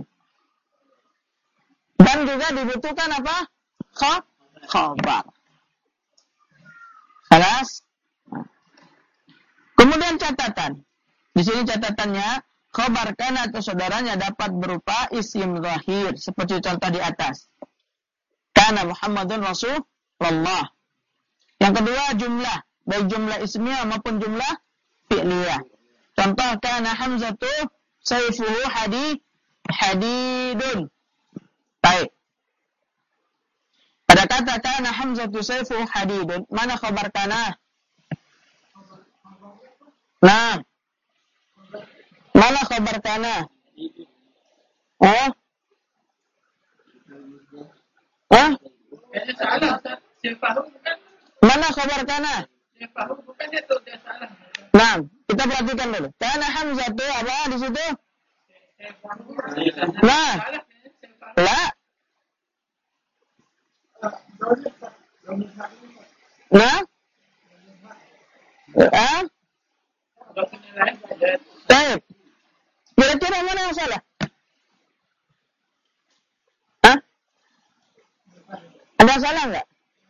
A: Dan juga dibutuhkan apa? Khabar. Jelas? Kemudian catatan. Di sini catatannya, khabar kana atau saudaranya dapat berupa isim zahir seperti contoh di atas. Kana Muhammadun Rasulullah. Yang kedua jumlah, baik jumlah ismiyah maupun jumlah fi'liyah. Contoh kana Hamzatu sayfuhu hadidun. Baik. Pada kata kana Hamzatu sayfuhu hadidun, mana khabar kana? Nah. Mana khabar kana? Oh? Hah? Mana khabar kana? Nah, kita perhatikan dulu. Kana Hamzah itu apa di situ? Nah, la. Nah, baik. Kira-kira mana yang salah? Hah? Ada salah enggak?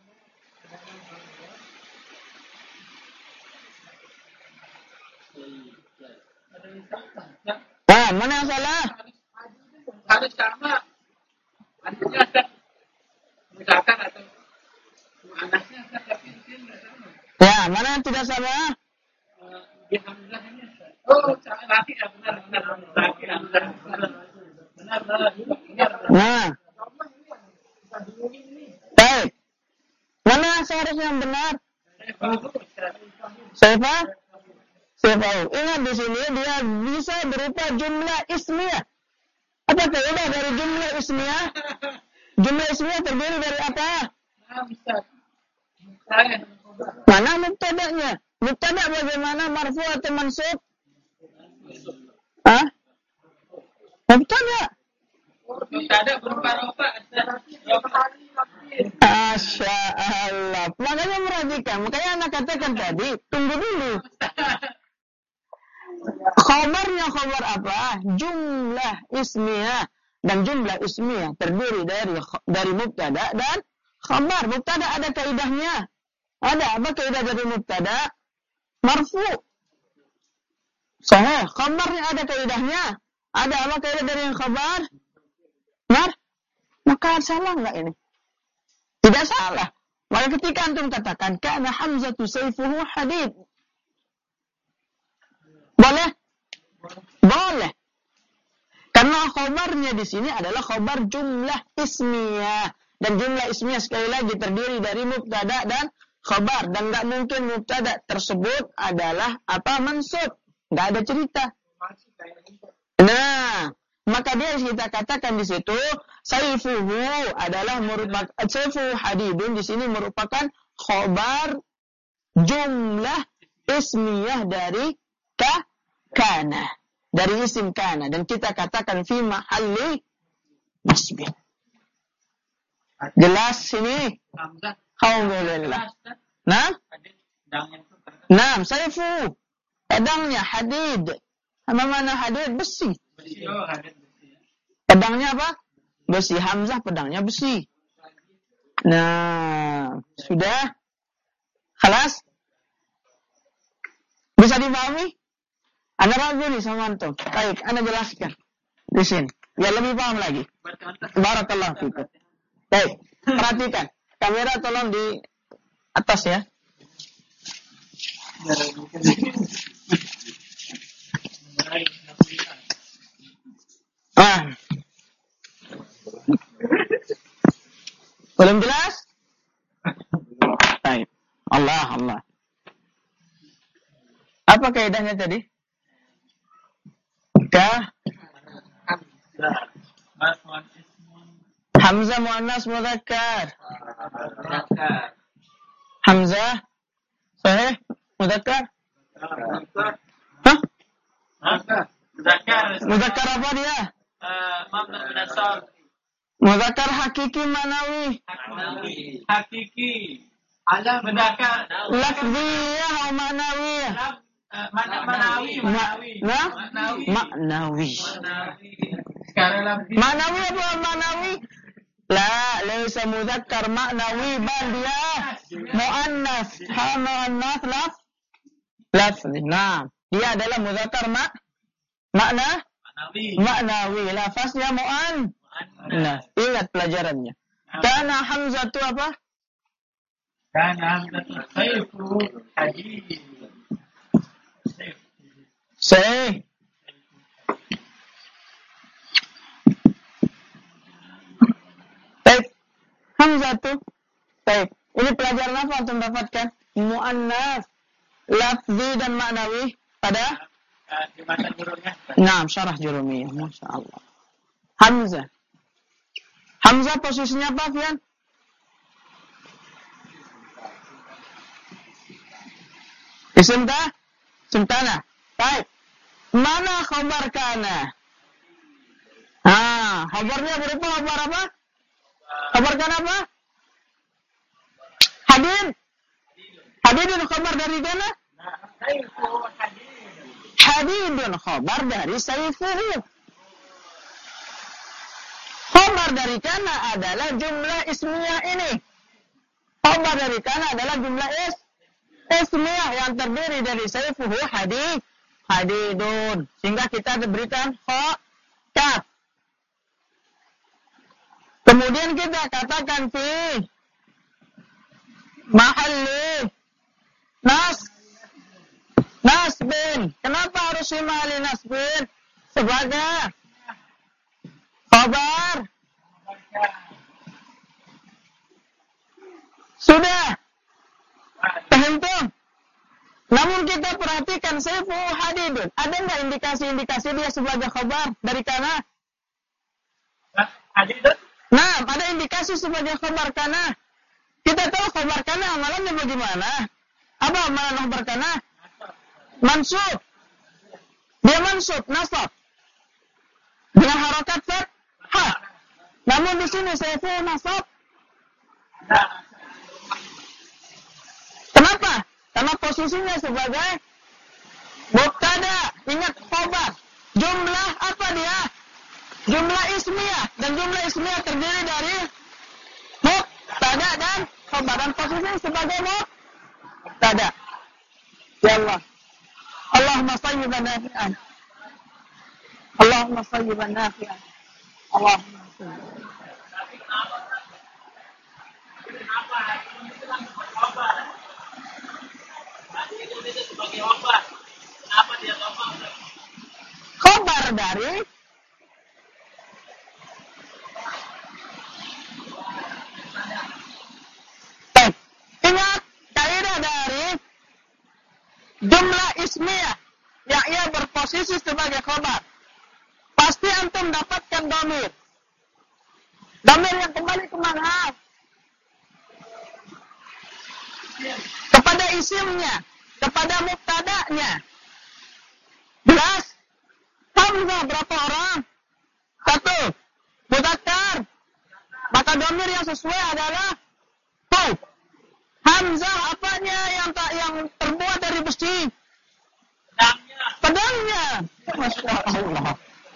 A: Nah, mana yang salah?
B: Harus sama. Artinya ada misalkan atau anaknya tapi tidak sama.
A: Ya, mana yang tidak sama?
B: Di hamzahnya. Oh, laki ya benar. Laki hamzah. Benar.
A: Nah. Baik. Mana seharusnya yang benar? Sefahu. Ingat di sini dia bisa berupa jumlah ismiyah. Apa kaidah dari jumlah ismiyah? Jumlah ismiyah terdiri dari apa? Mana mubtada'nya? Mubtada' bagaimana? Marfu atau mansub? Hah? Mubtada'.
B: Mubtada' berupa rofa.
A: Masya Allah. Makanya perhatikan. Makanya anak katakan tadi, tunggu dulu. Khabarnya khabar apa? Jumlah ismiyah. Dan jumlah ismiyah terdiri dari mubtada dan khabar. Mubtada ada kaidahnya. Ada apa kaidah dari mubtada? Marfu. Sahih. Khabarnya ada kaidahnya. Ada apa kaidah dari yang khabar? Maka salah enggak ini? Tidak salah. Maka ketika antum katakan kana Hamzatu sayfuhu hadid. Boleh? Boleh. Karena khabarnya di sini adalah khabar jumlah ismiyah. Dan jumlah ismiyah sekali lagi terdiri dari mubtada dan khabar. Dan enggak mungkin mubtada tersebut adalah apa? Mansub. Enggak ada cerita. Nah, maka dia kita katakan di situ sayfuhu adalah merupakan sayfuhu hadidun di sini merupakan khabar jumlah ismiyah dari kana, dari isim kana, dan kita katakan fi mahalli nasbin. Jelas sini? Alhamdulillah. Nah, sayfu pedangnya hadid. Apa mana hadid? Besi. Pedangnya apa? Besi. Hamzah pedangnya besi. Nah, sudah? Khalas? Bisa dipahami? Anda ragu nih sama antum. Baik, Anda jelaskan di sini. Ya lebih paham lagi. Barakallahu fikum. Baik, perhatikan. Kamera tolong di atas ya. Belum jelas? Baik. Allah. Apa kaidahnya tadi? Hamzah muannas mudzakkar. Hamzah sahih mudzakkar. Hah? Muzakkar apa dia?
B: Mamnu minasal.
A: Muzakkar hakiki manawi.
B: Hakiki. Alam muzakkar.
A: Lafziyah atau manawiyah?
B: Manawi.
A: Maknawi.
B: Sekarang lagi.
A: Manawi apa manawi? La, laysa muzakkar maknawi, bal dia muannas. Ha muannas lafzi. Nah, dia adalah muzakkar maknawi. Lafaznya muannas. Ingat pelajarannya. Kana Hamzah itu apa?
B: Kana Hamzah Saifu Hadid.
A: Hamzah itu. Baik. Ini pelajaran apa untuk dapatkan? Muannas, lafzi dan maknawi pada
B: Di mata jurumnya.
A: Naam, syarah jurumiyah. Masya Allah. Hamzah posisinya apa, Fian? Isim kah? Isim kana. Baik. Mana khabar kana? Khabarnya berupa khabar apa? Khabar kana apa? Hadidun khabar dari kana?
B: Saifu Hadid.
A: Hadidun khabar dari Saifuhu. Khabar dari kana adalah jumlah ismiyah ini. Khabar dari kana adalah jumlah ismiyah yang terdiri dari Saifuhu hadidun. Sehingga kita diberikan kaf. Kemudian kita katakan fi mahalli nasbin. Kenapa harus fi mahalli nasbin? Sebagai khabar. Sudah. Paham? Namun kita perhatikan Saifu hadidun. Ada enggak indikasi-indikasi dia sebagai khabar dari kana?
B: Hadidun?
A: Nah, ada indikasi sebagai khabar kana. Kita tahu khabar kana amalannya bagaimana? Apa amalan khabar kana? Mansub. Dia mansub, nasab. Dengan harakat fathah. Namun di sini Saifu nasab. Kenapa? Karena posisinya sebagai mubtada. Ingat khabar. Jumlah apa dia? Jumlah ismiyah. Dan jumlah ismiyah terdiri dari mubtada dan khabar. Dan posisinya sebagai mubtada. Ya Allah. Allahumma sayyiban nafi'an. Allahumma sayyiban nafi'an. Allahumma sayyiban. Khabar dari ingat kaidah dari jumlah ismiyah yang ia berposisi sebagai khabar. Pasti antum dapatkan dhamir. Dhamir yang kembali kemana? Kepada isimnya, kepada mubtada'nya. Jelas? Hamzah berapa orang? 1. Mudzakkar. Maka dhamir yang sesuai adalah tu. Hamzah apanya yang terbuat dari besi? Pedangnya. Masya Allah.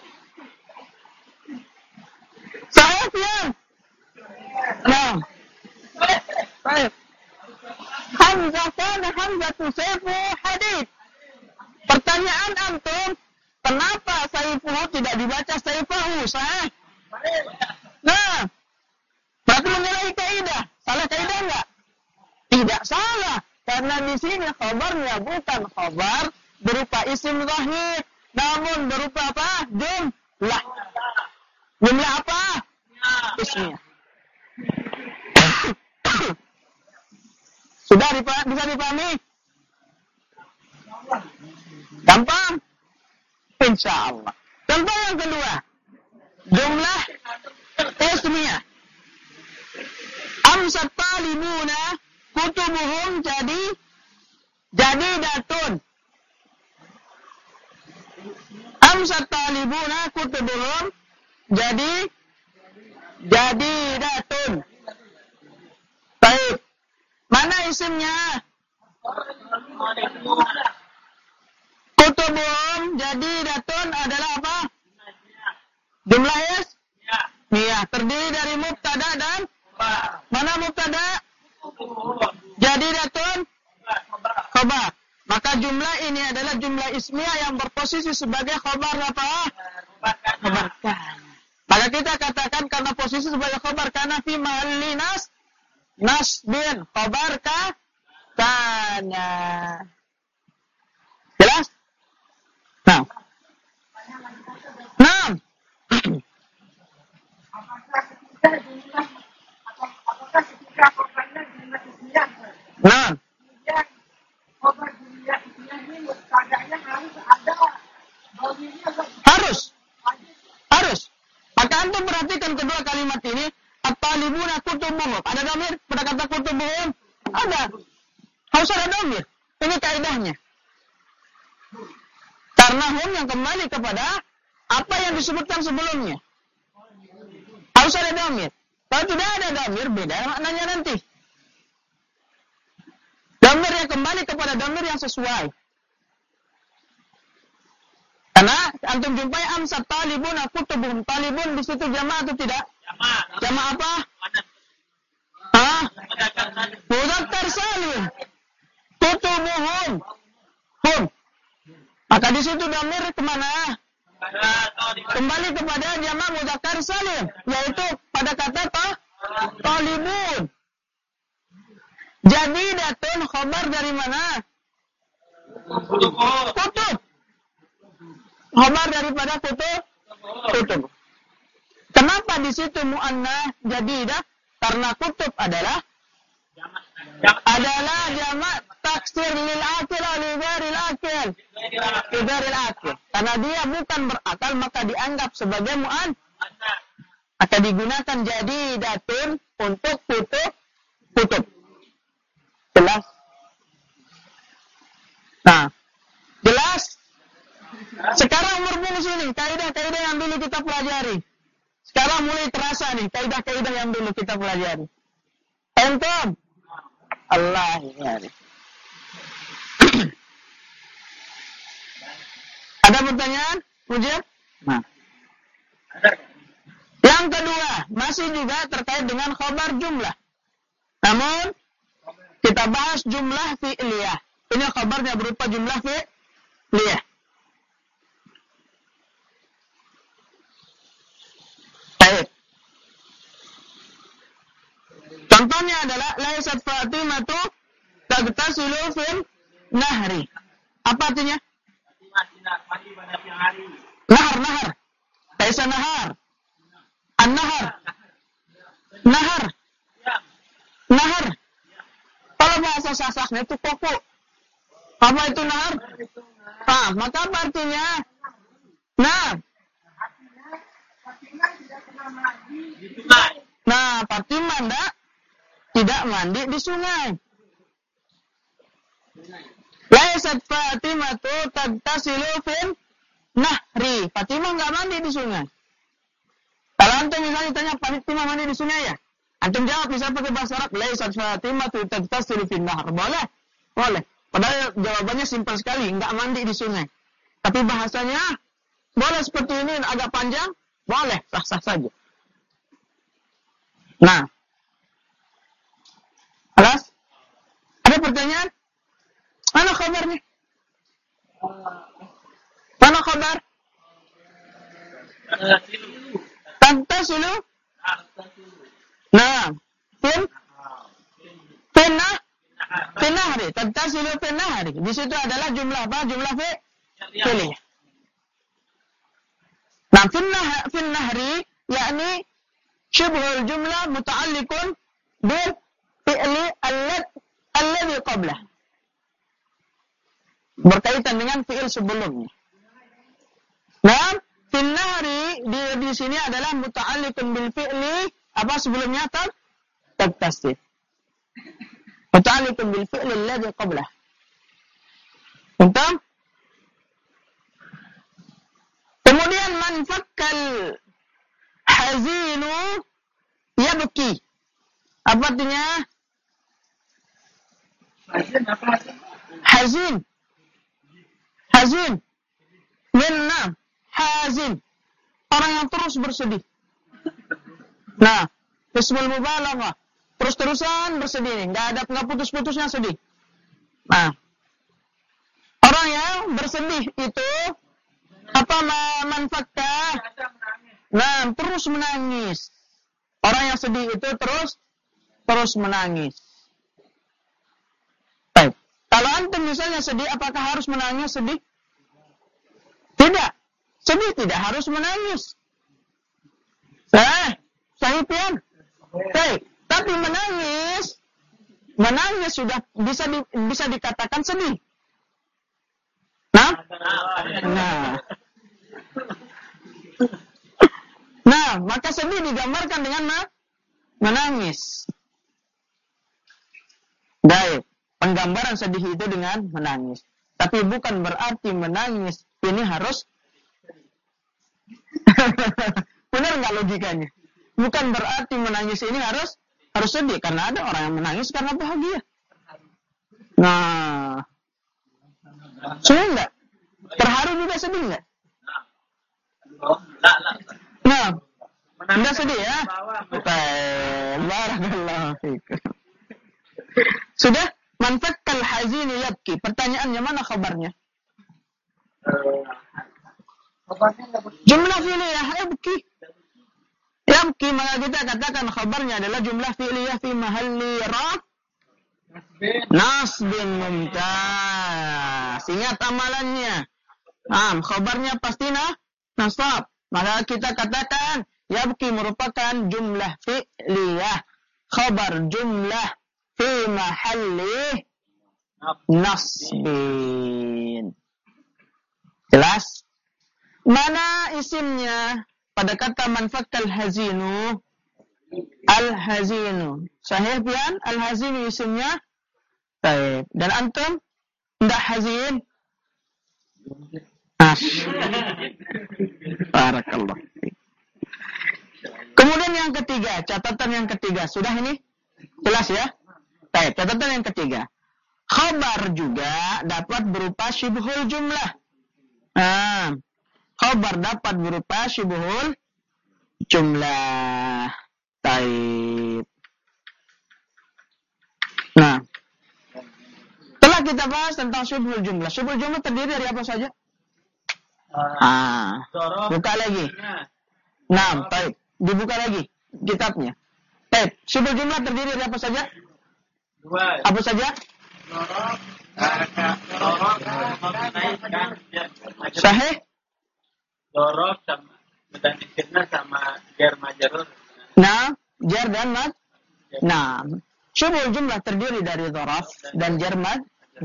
A: Saya Fian. Nah. Baik. Hamzah kana Hamzatu Saifu hadid. Pertanyaan antum, kenapa Saifuhu tidak dibaca Saifahu? Nah, berarti menyalahi kaidah. Salah kaidah enggak? Tidak salah, karena di sini khabarnya bukan khabar berupa isim zahir, namun berupa apa? Jumlah. Jumlah apa? Ismiyah. Sudah bisa dipahami? Gampang? Insya Allah. Contoh yang kedua. Jumlah ismiyah. Amsat talimuna kutubuhum jadi datun. Amsat talibuna kutubuhum jadi datun. Baik. Mana isimnya? Kutubuhum jadi datun adalah apa? Jumlah ismiyah. Terdiri dari mubtada dan mana mubtada? Jadi datun khabar. Maka jumlah ini adalah jumlah ismiyah yang berposisi sebagai khabar apa? Khabar kana. Maka kita katakan karena posisi sebagai khabar kana fi mahalli nasbin khabar kana. Jelas? Nah.
C: Apakah ketika khabarnya jumlah ismiyah?
A: Nah.
C: Kemudian khabar jumlah ismiyah ini mubtada'nya harus ada dhamirnya
A: Harus. Maka antum perhatikan kedua kalimat ini, at-talibuna kutubuhum. Ada dhamir pada kata kutubuhum? Ada. Harus ada dhamir. Ini kaidahnya. Karena hum yang kembali kepada apa yang disebutkan sebelumnya. Harus ada dhamir. Kalau tidak ada dhamir, beda maknanya nanti. Dhamir yang kembali kepada dhamir yang sesuai. Karena antum jumpai amsat talibuna kutubuhum. Talibun di situ jamaah atau tidak? Jamaah apa? Mudzakkar salim. Kutubuhum. Hum. Maka di situ dhamir kemana? Kembali kepada jamaah mudzakkar salim, yaitu pada kata talibun. Jadi datun khabar dari mana? Kutub. Khabar daripada kutub. Kenapa di situ muannah jadidah? Karena kutub adalah jamak taksir lil akil li ghairil akil. Karena dia bukan berakal maka dianggap sebagai muannah. Maka digunakan jadi datun untuk kutub. Jelas? Nah, jelas? Sekarang merumus ini, kaidah-kaidah yang dulu kita pelajari. Sekarang mulai terasa nih, kaidah-kaidah yang dulu kita pelajari. Antum? Allah ya. Ada pertanyaan? Mujib? Nah. Yang kedua, masih juga terkait dengan khabar jumlah. Namun, kita bahas jumlah fi'liyah. Ini khabarnya berupa jumlah fi'liyah. Baik. Contohnya adalah laisat Fatimatu tagtasilu fil nahri. Apa artinya? Nahar. Laisa nahar. An-nahar. Nahar. Kalau bahasa sasaknya itu koko. Apa itu nahar? Maka apa artinya? Fatimah tidak mandi di sungai. Laisat Fatimatu tagtasilu fil nahri. Fatimah enggak mandi di sungai. Kalau antum misalnya tanya Fatimah mandi di sungai ya? Antum jawab bisa pakai bahasa Arab. Laisat Fatimatu tagtasilu fil nahr. Boleh. Padahal jawabannya simpel sekali, enggak mandi di sungai. Tapi bahasanya boleh seperti ini agak panjang, boleh, sah-sah saja. Nah. Jelas? Ada pertanyaan? Mana khabarnya? Mana khabar? Tagtasilu? Nah. Fil nahri. Tagtasilu fil nahri. Di situ adalah jumlah apa? Jumlah fi'liyah. Nah, fil nahri yakni syibhul jumlah muta'alliqun bil fi'li alladhi qablah. Berkaitan dengan fi'il sebelumnya. Nah, fil nahri di sini adalah muta'alliqun bil fi'li apa sebelumnya? Tagtasil. Muta'alliqun bil fi'li alladhi qablah. Entah? man fakkal hazinu yabki. Apa artinya?
B: Hazin apa?
A: Hazin. Hazin. Minna. Hazin. Orang yang terus bersedih. Nah, ismul mubalaghah. Terus-terusan bersedih. Nggak putus-putusnya sedih. Nah, orang yang bersedih itu apa manfaatnya? Nah, terus menangis. Orang yang sedih itu terus menangis. Baik. Kalau antum misalnya sedih, apakah harus menangis sedih? Tidak. Sedih tidak harus menangis. Sahih pian. Baik. Tapi menangis sudah bisa dikatakan sedih. Nah, maka sedih digambarkan dengan menangis. Baik, penggambaran sedih itu dengan menangis. Tapi bukan berarti menangis ini harus benar nggak logikanya? Bukan berarti menangis ini harus sedih, karena ada orang yang menangis karena bahagia. Nah, sedih nggak? Terharu juga sedih nggak? Nah, enggak sedih ya? Barakallahu fikum. Sudah? Manfakkal hazinu yabki. Pertanyaannya, mana khabarnya? Jumlah fi'liyah yabki. Yabki, maka kita katakan khabarnya adalah jumlah fi'liyah fi mahalli nasbin mumtaz. Ingat amalannya. Khabarnya pasti nasab. Maka kita katakan yabki merupakan jumlah fi'liyah. Khabar jumlah fi mahalli nasbin. Jelas? Mana isimnya? Pada kata manfakkal hazinu, al-hazinu. Sahih pian? Al-hazinu isimnya? Baik. Dan antum? Ndak hazin? Barakallah. Kemudian yang ketiga, catatan yang ketiga. Sudah ini? Jelas ya? Baik, catatan yang ketiga. Khabar juga dapat berupa syibhul jumlah. Khabar dapat berupa syibhul jumlah. Baik. Nah, telah kita bahas tentang syibhul jumlah. Syibhul jumlah terdiri dari apa saja? Buka lagi. Nah, baik. Dibuka lagi kitabnya. Baik, syibhul jumlah terdiri dari apa saja?
B: Dua.
A: Apa saja? Sahih?
B: Dorob sama mudzakkirna sama jar majrur.
A: Nah, jar dan mad. Nah, syibhul jumlah terdiri dari dzaraf dan jar mad.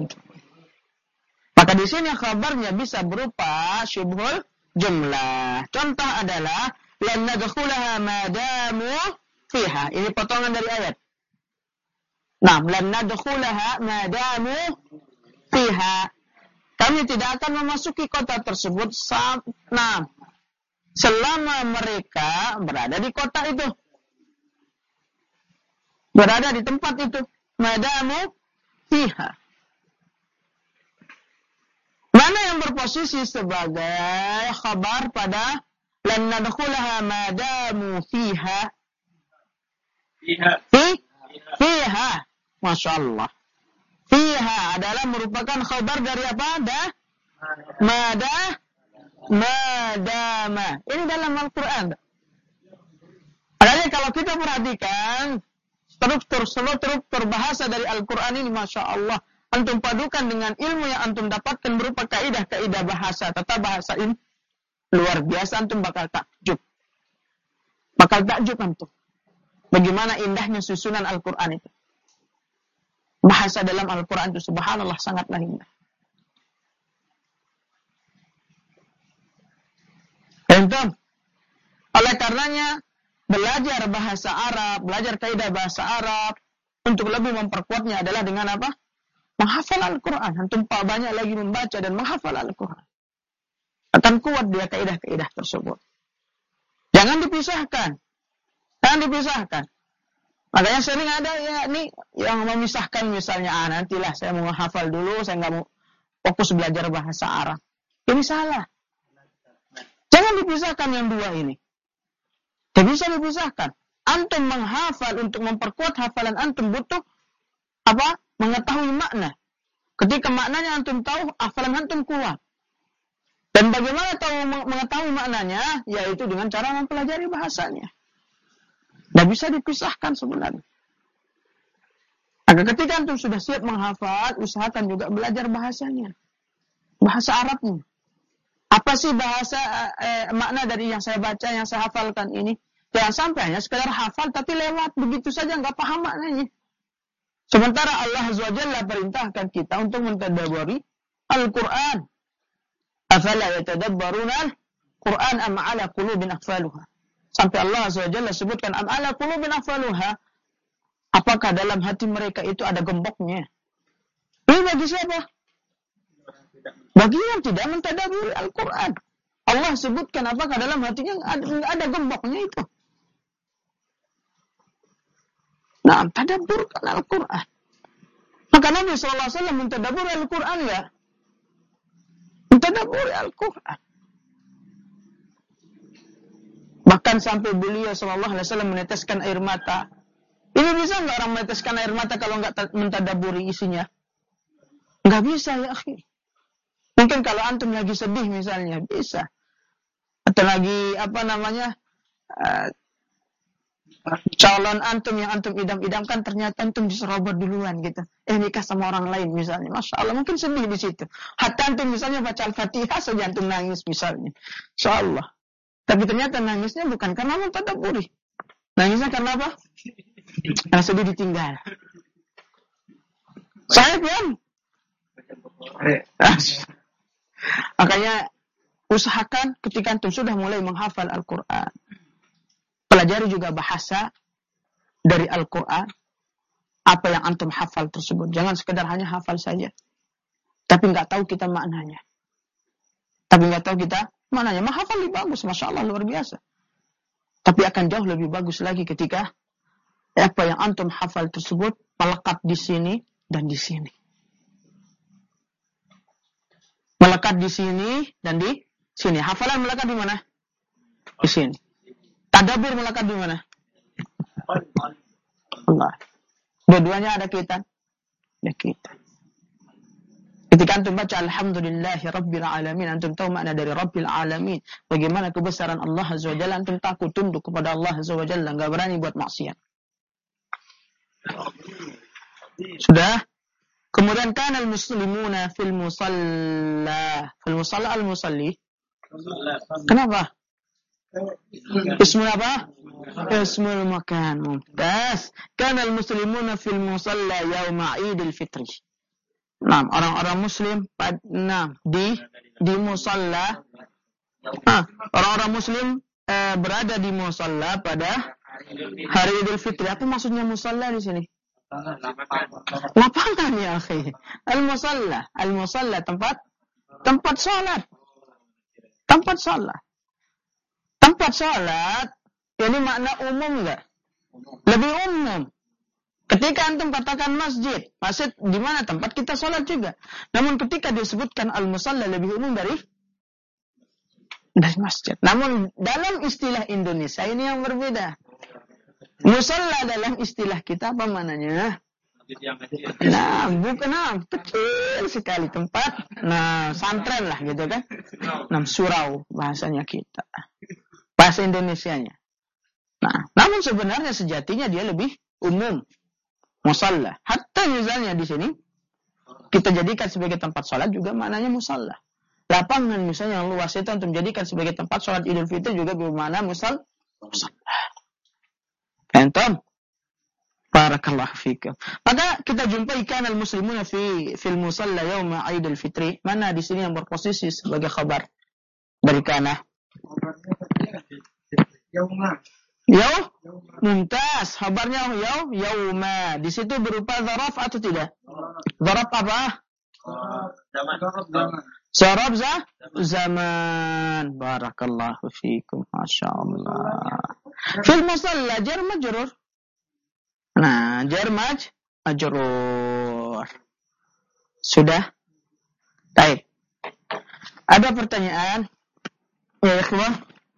A: Maka di sini khabarnya bisa berupa syibhul jumlah. Contoh adalah lan nadkhulaha madamu fiha. Ini potongan dari ayat. Nah, lan nadkhulaha madamu fiha. Kami tidak akan memasuki kota tersebut selama mereka berada di kota itu. Berada di tempat itu. Madamu fiha. Mana yang berposisi sebagai khabar pada lan nadkhulaha madamu fiha? Fiha. Masya Allah. Fiha adalah merupakan khabar dari apa? Madama. Ini dalam Al-Quran. Makanya kalau kita perhatikan struktur bahasa dari Al-Quran ini, Masya Allah, antum padukan dengan ilmu yang antum dapatkan berupa kaidah-kaidah bahasa, tata bahasa ini luar biasa, antum bakal takjub. Antum. Bagaimana indahnya susunan Al-Quran itu. Bahasa dalam Al-Quran itu subhanallah sangatlah indah. Entah. Oleh karenanya belajar bahasa Arab, belajar kaidah bahasa Arab untuk lebih memperkuatnya adalah dengan apa? Menghafal Al-Quran. Antum banyak lagi membaca dan menghafal Al-Quran. Akan akan kuat dia kaidah-kaidah tersebut. Jangan dipisahkan. Jangan dipisahkan. Makanya sering ada ya nih yang memisahkan misalnya, nantilah saya mau hafal dulu, saya nggak mau fokus belajar bahasa Arab. Ini salah. Jangan dipisahkan yang dua ini. Tidak bisa dipisahkan. Antum menghafal untuk memperkuat hafalan antum butuh apa? Mengetahui makna. Ketika maknanya antum tahu, hafalan antum kuat. Dan bagaimana mengetahui maknanya? Yaitu dengan cara mempelajari bahasanya. Tidak bisa dipisahkan sebenarnya. Agar ketika antum sudah siap menghafal, usahakan juga belajar bahasanya. Bahasa Arabnya. Apa sih bahasa makna dari yang saya baca, yang saya hafalkan ini? Jangan sampai hanya sekedar hafal tapi lewat begitu saja nggak paham maknanya. Sementara Allah Azza wa Jalla perintahkan kita untuk mentadabburi Al-Qur'an. Afala yatadabbaruna al-Qur'an am 'ala qulubin aqfaluha. Sampai Allah Azza wa Jalla sebutkan am 'ala qulubin aqfaluha. Apakah dalam hati mereka itu ada gemboknya? Ini bagi siapa? Bagi yang tidak mentadabburi Al-Qur'an. Allah sebutkan apakah dalam hatinya ada gemboknya itu. Nah, tadabburkan Al-Qur'an. Maka Nabi SAW mentadabburi Al-Qur'an ya. Mentadabburi Al-Qur'an. Bahkan sampai beliau SAW meneteskan air mata. Ini bisa nggak orang meneteskan air mata kalau nggak mentadabburi isinya? Nggak bisa ya akhi. Mungkin kalau antum lagi sedih misalnya, bisa. Atau lagi calon antum yang antum idam-idamkan ternyata antum diserobot duluan gitu. Nikah sama orang lain misalnya. Masya Allah, mungkin sedih di situ. Hatta antum misalnya baca Al-Fatihah saja antum nangis misalnya. Insya Allah. Tapi ternyata nangisnya bukan karena mentadabburi. Nangisnya karena apa? Karena sedih ditinggal. Saya kan? Makanya usahakan ketika antum sudah mulai menghafal Al-Quran, pelajari juga bahasa dari Al-Quran, apa yang antum hafal tersebut. Jangan sekedar hanya hafal saja, tapi nggak tahu kita maknanya. Menghafal lebih bagus, Masya Allah, luar biasa. Tapi akan jauh lebih bagus lagi ketika apa yang antum hafal tersebut melekat di sini dan di sini. Melekat di sini dan di sini. Hafalan melekat di mana? Di sini. Tadabbur melekat di mana? Allah. Dua-duanya ada kaitan. Ada kaitan. Ketika antum baca Alhamdulillahi Rabbil Alamin, antum tahu makna dari Rabbil Alamin. Bagaimana kebesaran Allah Azza wa Jalla, antum takut tunduk kepada Allah Azza wa Jalla, enggak berani buat maksiat. Sudah? Kemudian kan al-muslimuna fil musalla. Fil musalla al-musalli. Kenapa? Ismul apa? Ismul makan. Mumtaz. Kan al-muslimuna fil musalla yauma Idul Fitri. Nah, orang-orang muslim di musalla. Orang-orang muslim berada di musalla pada hari Idul Fitri. Apa maksudnya musalla di sini? Lapangan ya akhi. Al-musalla tempat salat. Tempat salat ini makna umum enggak? Lebih umum. Ketika antum katakan masjid di mana tempat kita salat juga. Namun ketika disebutkan al-musalla lebih umum dari masjid. Namun dalam istilah Indonesia ini yang berbeda. Musalla dalam istilah kita apa mananya? Kecil sekali tempat. Santren lah gitu kan. Surau bahasanya kita. Bahasa Indonesianya. Namun sebenarnya sejatinya dia lebih umum. Musalla. Hatta misalnya di sini kita jadikan sebagai tempat salat juga maknanya musalla. Lapangan misalnya yang luas itu untuk menjadikan sebagai tempat salat Idul Fitri juga bermakna musalla. Antum? Barakallahu fikum. Maka kita jumpai kana al-muslimuna fil musalla yauma Idul Fitri. Mana di sini yang berposisi sebagai khabar dari kana? Mumtaz. Khabarnya yauma. Di situ berupa zaraf atau tidak? Zaraf apa? Sarab zaman. Barakallahu fikum. Masya Allah. Fil musalla jar majrur. Nah, jar majrur. Sudah? Baik. Ada pertanyaan? Ya, ikhwan.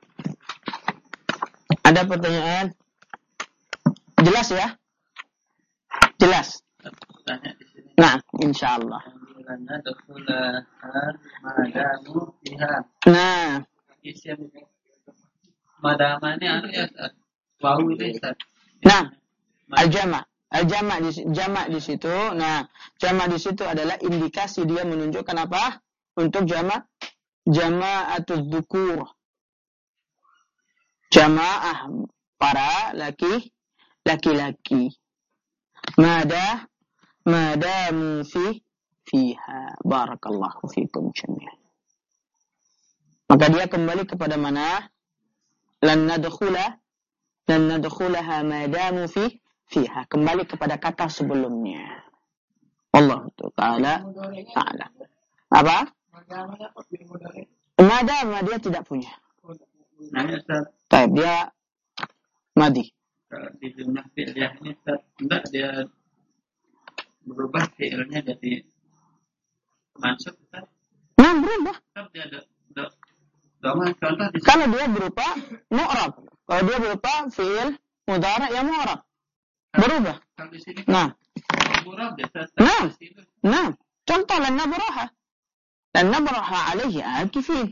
A: Ada pertanyaan? Jelas ya? Jelas. Nah, insyaallah. Nah,
B: madamannya ya wau itu Ustaz.
A: Nah, al-jama' di situ. Nah, jama' di situ adalah indikasi dia menunjukkan apa? Untuk jama'atul dzukur. Jamaah para laki-laki. Madamu fiha. Barakallahu fikum jami'an. Maka dia kembali kepada mana? Lan nadkhulaha madamu fiha. Kembali kepada kata sebelumnya. Allah Ta'ala. Apa? Madama dia tidak punya. Taib dia madi.
B: Di jumlah fi'liyah ini enggak dia berubah fi'ilnya jadi mansub kan?
A: Nah, berubah.
B: Dia ada contoh di
A: kalau dia berupa mu'rab. Kalau dia berupa fi'il mudhari' yang mu'rab. Berubah.
B: Kalau di sini
A: Nah.
B: mu'rab dia
A: Nah. Contoh lan nabraha. Lan nabraha alaihi akifin.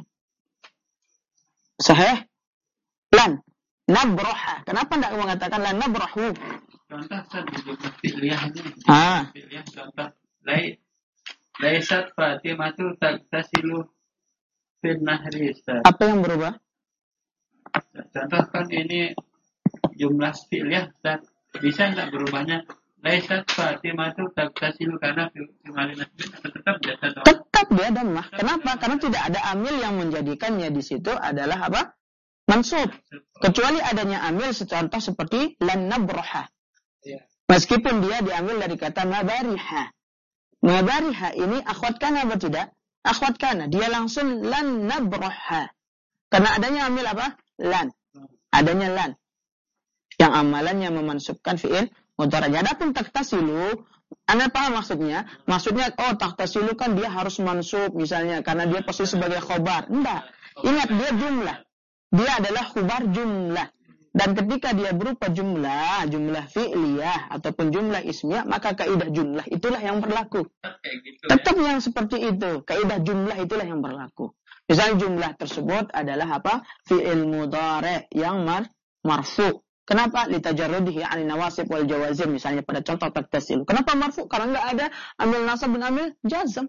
A: Sahih? Lan nabraha. Kenapa tidak mengatakan lan nabrahu?
B: Contoh di jumlah fi'liyah ini. Fi'liyah contoh laisat Fatimatu tasilu fil nahri.
A: Apa yang berubah?
B: Contoh kan ini jumlah fi'liyah dan bisa enggak berubahnya laisat Fatimatu tasilu karena fi'il tetap
A: dia dhammah. Kenapa? Karena tidak ada amil yang menjadikannya di situ adalah apa? Mansub. Kecuali adanya amil contoh seperti lan nabraha. Meskipun dia diambil dari kata mabariha. Mabariha ini akhwat kana atau tidak? Akhwat kana. Dia langsung lan nabraha. Karena adanya amil apa? Lan. Adanya lan. Yang amalannya memansubkan fi'il mudhari'. Adapun taktasilu, Anda paham maksudnya? Maksudnya, taktasilu kan dia harus mansub misalnya. Karena dia posisi sebagai khobar. Enggak. Ingat, dia jumlah. Dia adalah khubar jumlah. Dan ketika dia berupa jumlah fi'liyah ataupun jumlah ismiyah, maka kaidah jumlah itulah yang berlaku. Tetap yang seperti itu. Kaidah jumlah itulah yang berlaku. Misalnya jumlah tersebut adalah apa? Fi'il mudhari' yang marfu'. Kenapa? Litajarrudihi 'anil nawasib wal jawazim. Misalnya pada contoh taktasilu. Kenapa marfu'? Karena enggak ada amil nasab dan amil jazm.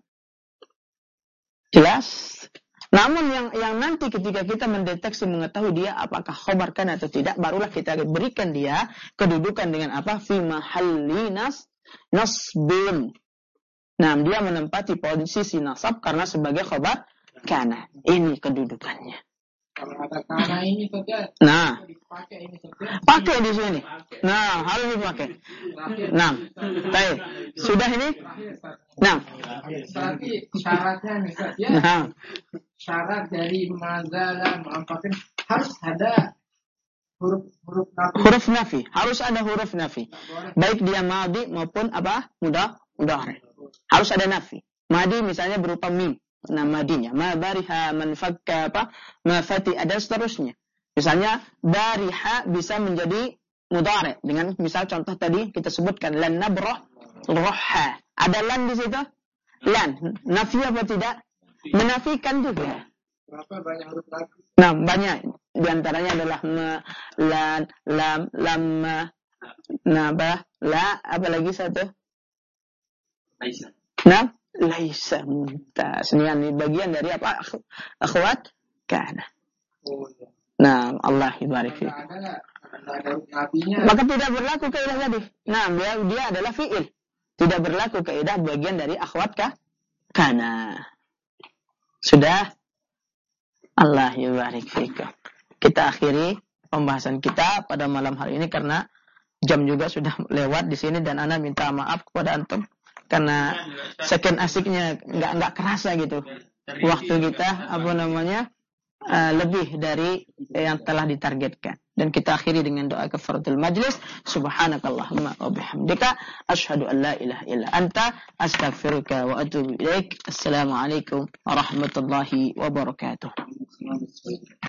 A: Jelas? Namun yang nanti ketika kita mendeteksi mengetahui dia apakah khobar kan atau tidak, barulah kita berikan dia kedudukan dengan apa? Fi mahalli nasbin. Nah, dia menempati posisi nasab karena sebagai khobar kana. Ini kedudukannya.
C: Kalau ada kana ini saja.
A: Nah,
C: dipakai ini saja.
A: Pakai di sini. Nah, harus dipakai. Nah, baik. Sudah ini? Nah.
C: Berarti syaratnya misalnya.
A: Nah.
C: Syarat dari mazalah mengampakan harus ada huruf nafi.
A: Huruf nafi. Harus ada huruf nafi. Baik dia madi maupun apa? Mudhari'. Harus ada nafi. Madi misalnya berupa mim. Nah, madinya ma bariha man fakka apa? Ma fati ada seterusnya. Misalnya bariha bisa menjadi mudhari' dengan misal contoh tadi kita sebutkan lan nabraha. Ada lan di situ? Lan. Nafi apa tidak? Menafikan juga.
C: Berapa banyak huruf nafi?
A: Nah, banyak. Di antaranya adalah lan, lam, lamma, nabah, la, apa lagi satu?
B: Laisa.
A: Nah, laisa mumtaz. Ini bagian dari apa? Akhwat kana.
C: Oh, ya.
A: Nah, Allah ibarik fi.
C: Ada huruf nafinya.
A: Maka tidak berlaku kaidah tadi. Nah, dia adalah fi'il. Tidak berlaku kaidah bagian dari akhwat kana. Sudah? Allah yubarik fikum. Kita akhiri pembahasan kita pada malam hari ini karena jam juga sudah lewat di sini dan Ana minta maaf kepada antum karena sekian asiknya enggak kerasa gitu. waktu kita lebih dari yang telah ditargetkan. Dan kita akhiri dengan doa kafaratul majlis. Subhanakallahumma wa bihamdika asyhadu an la ilaha illa anta astaghfiruka wa atubu ilaik. Assalamualaikum warahmatullahi wabarakatuh.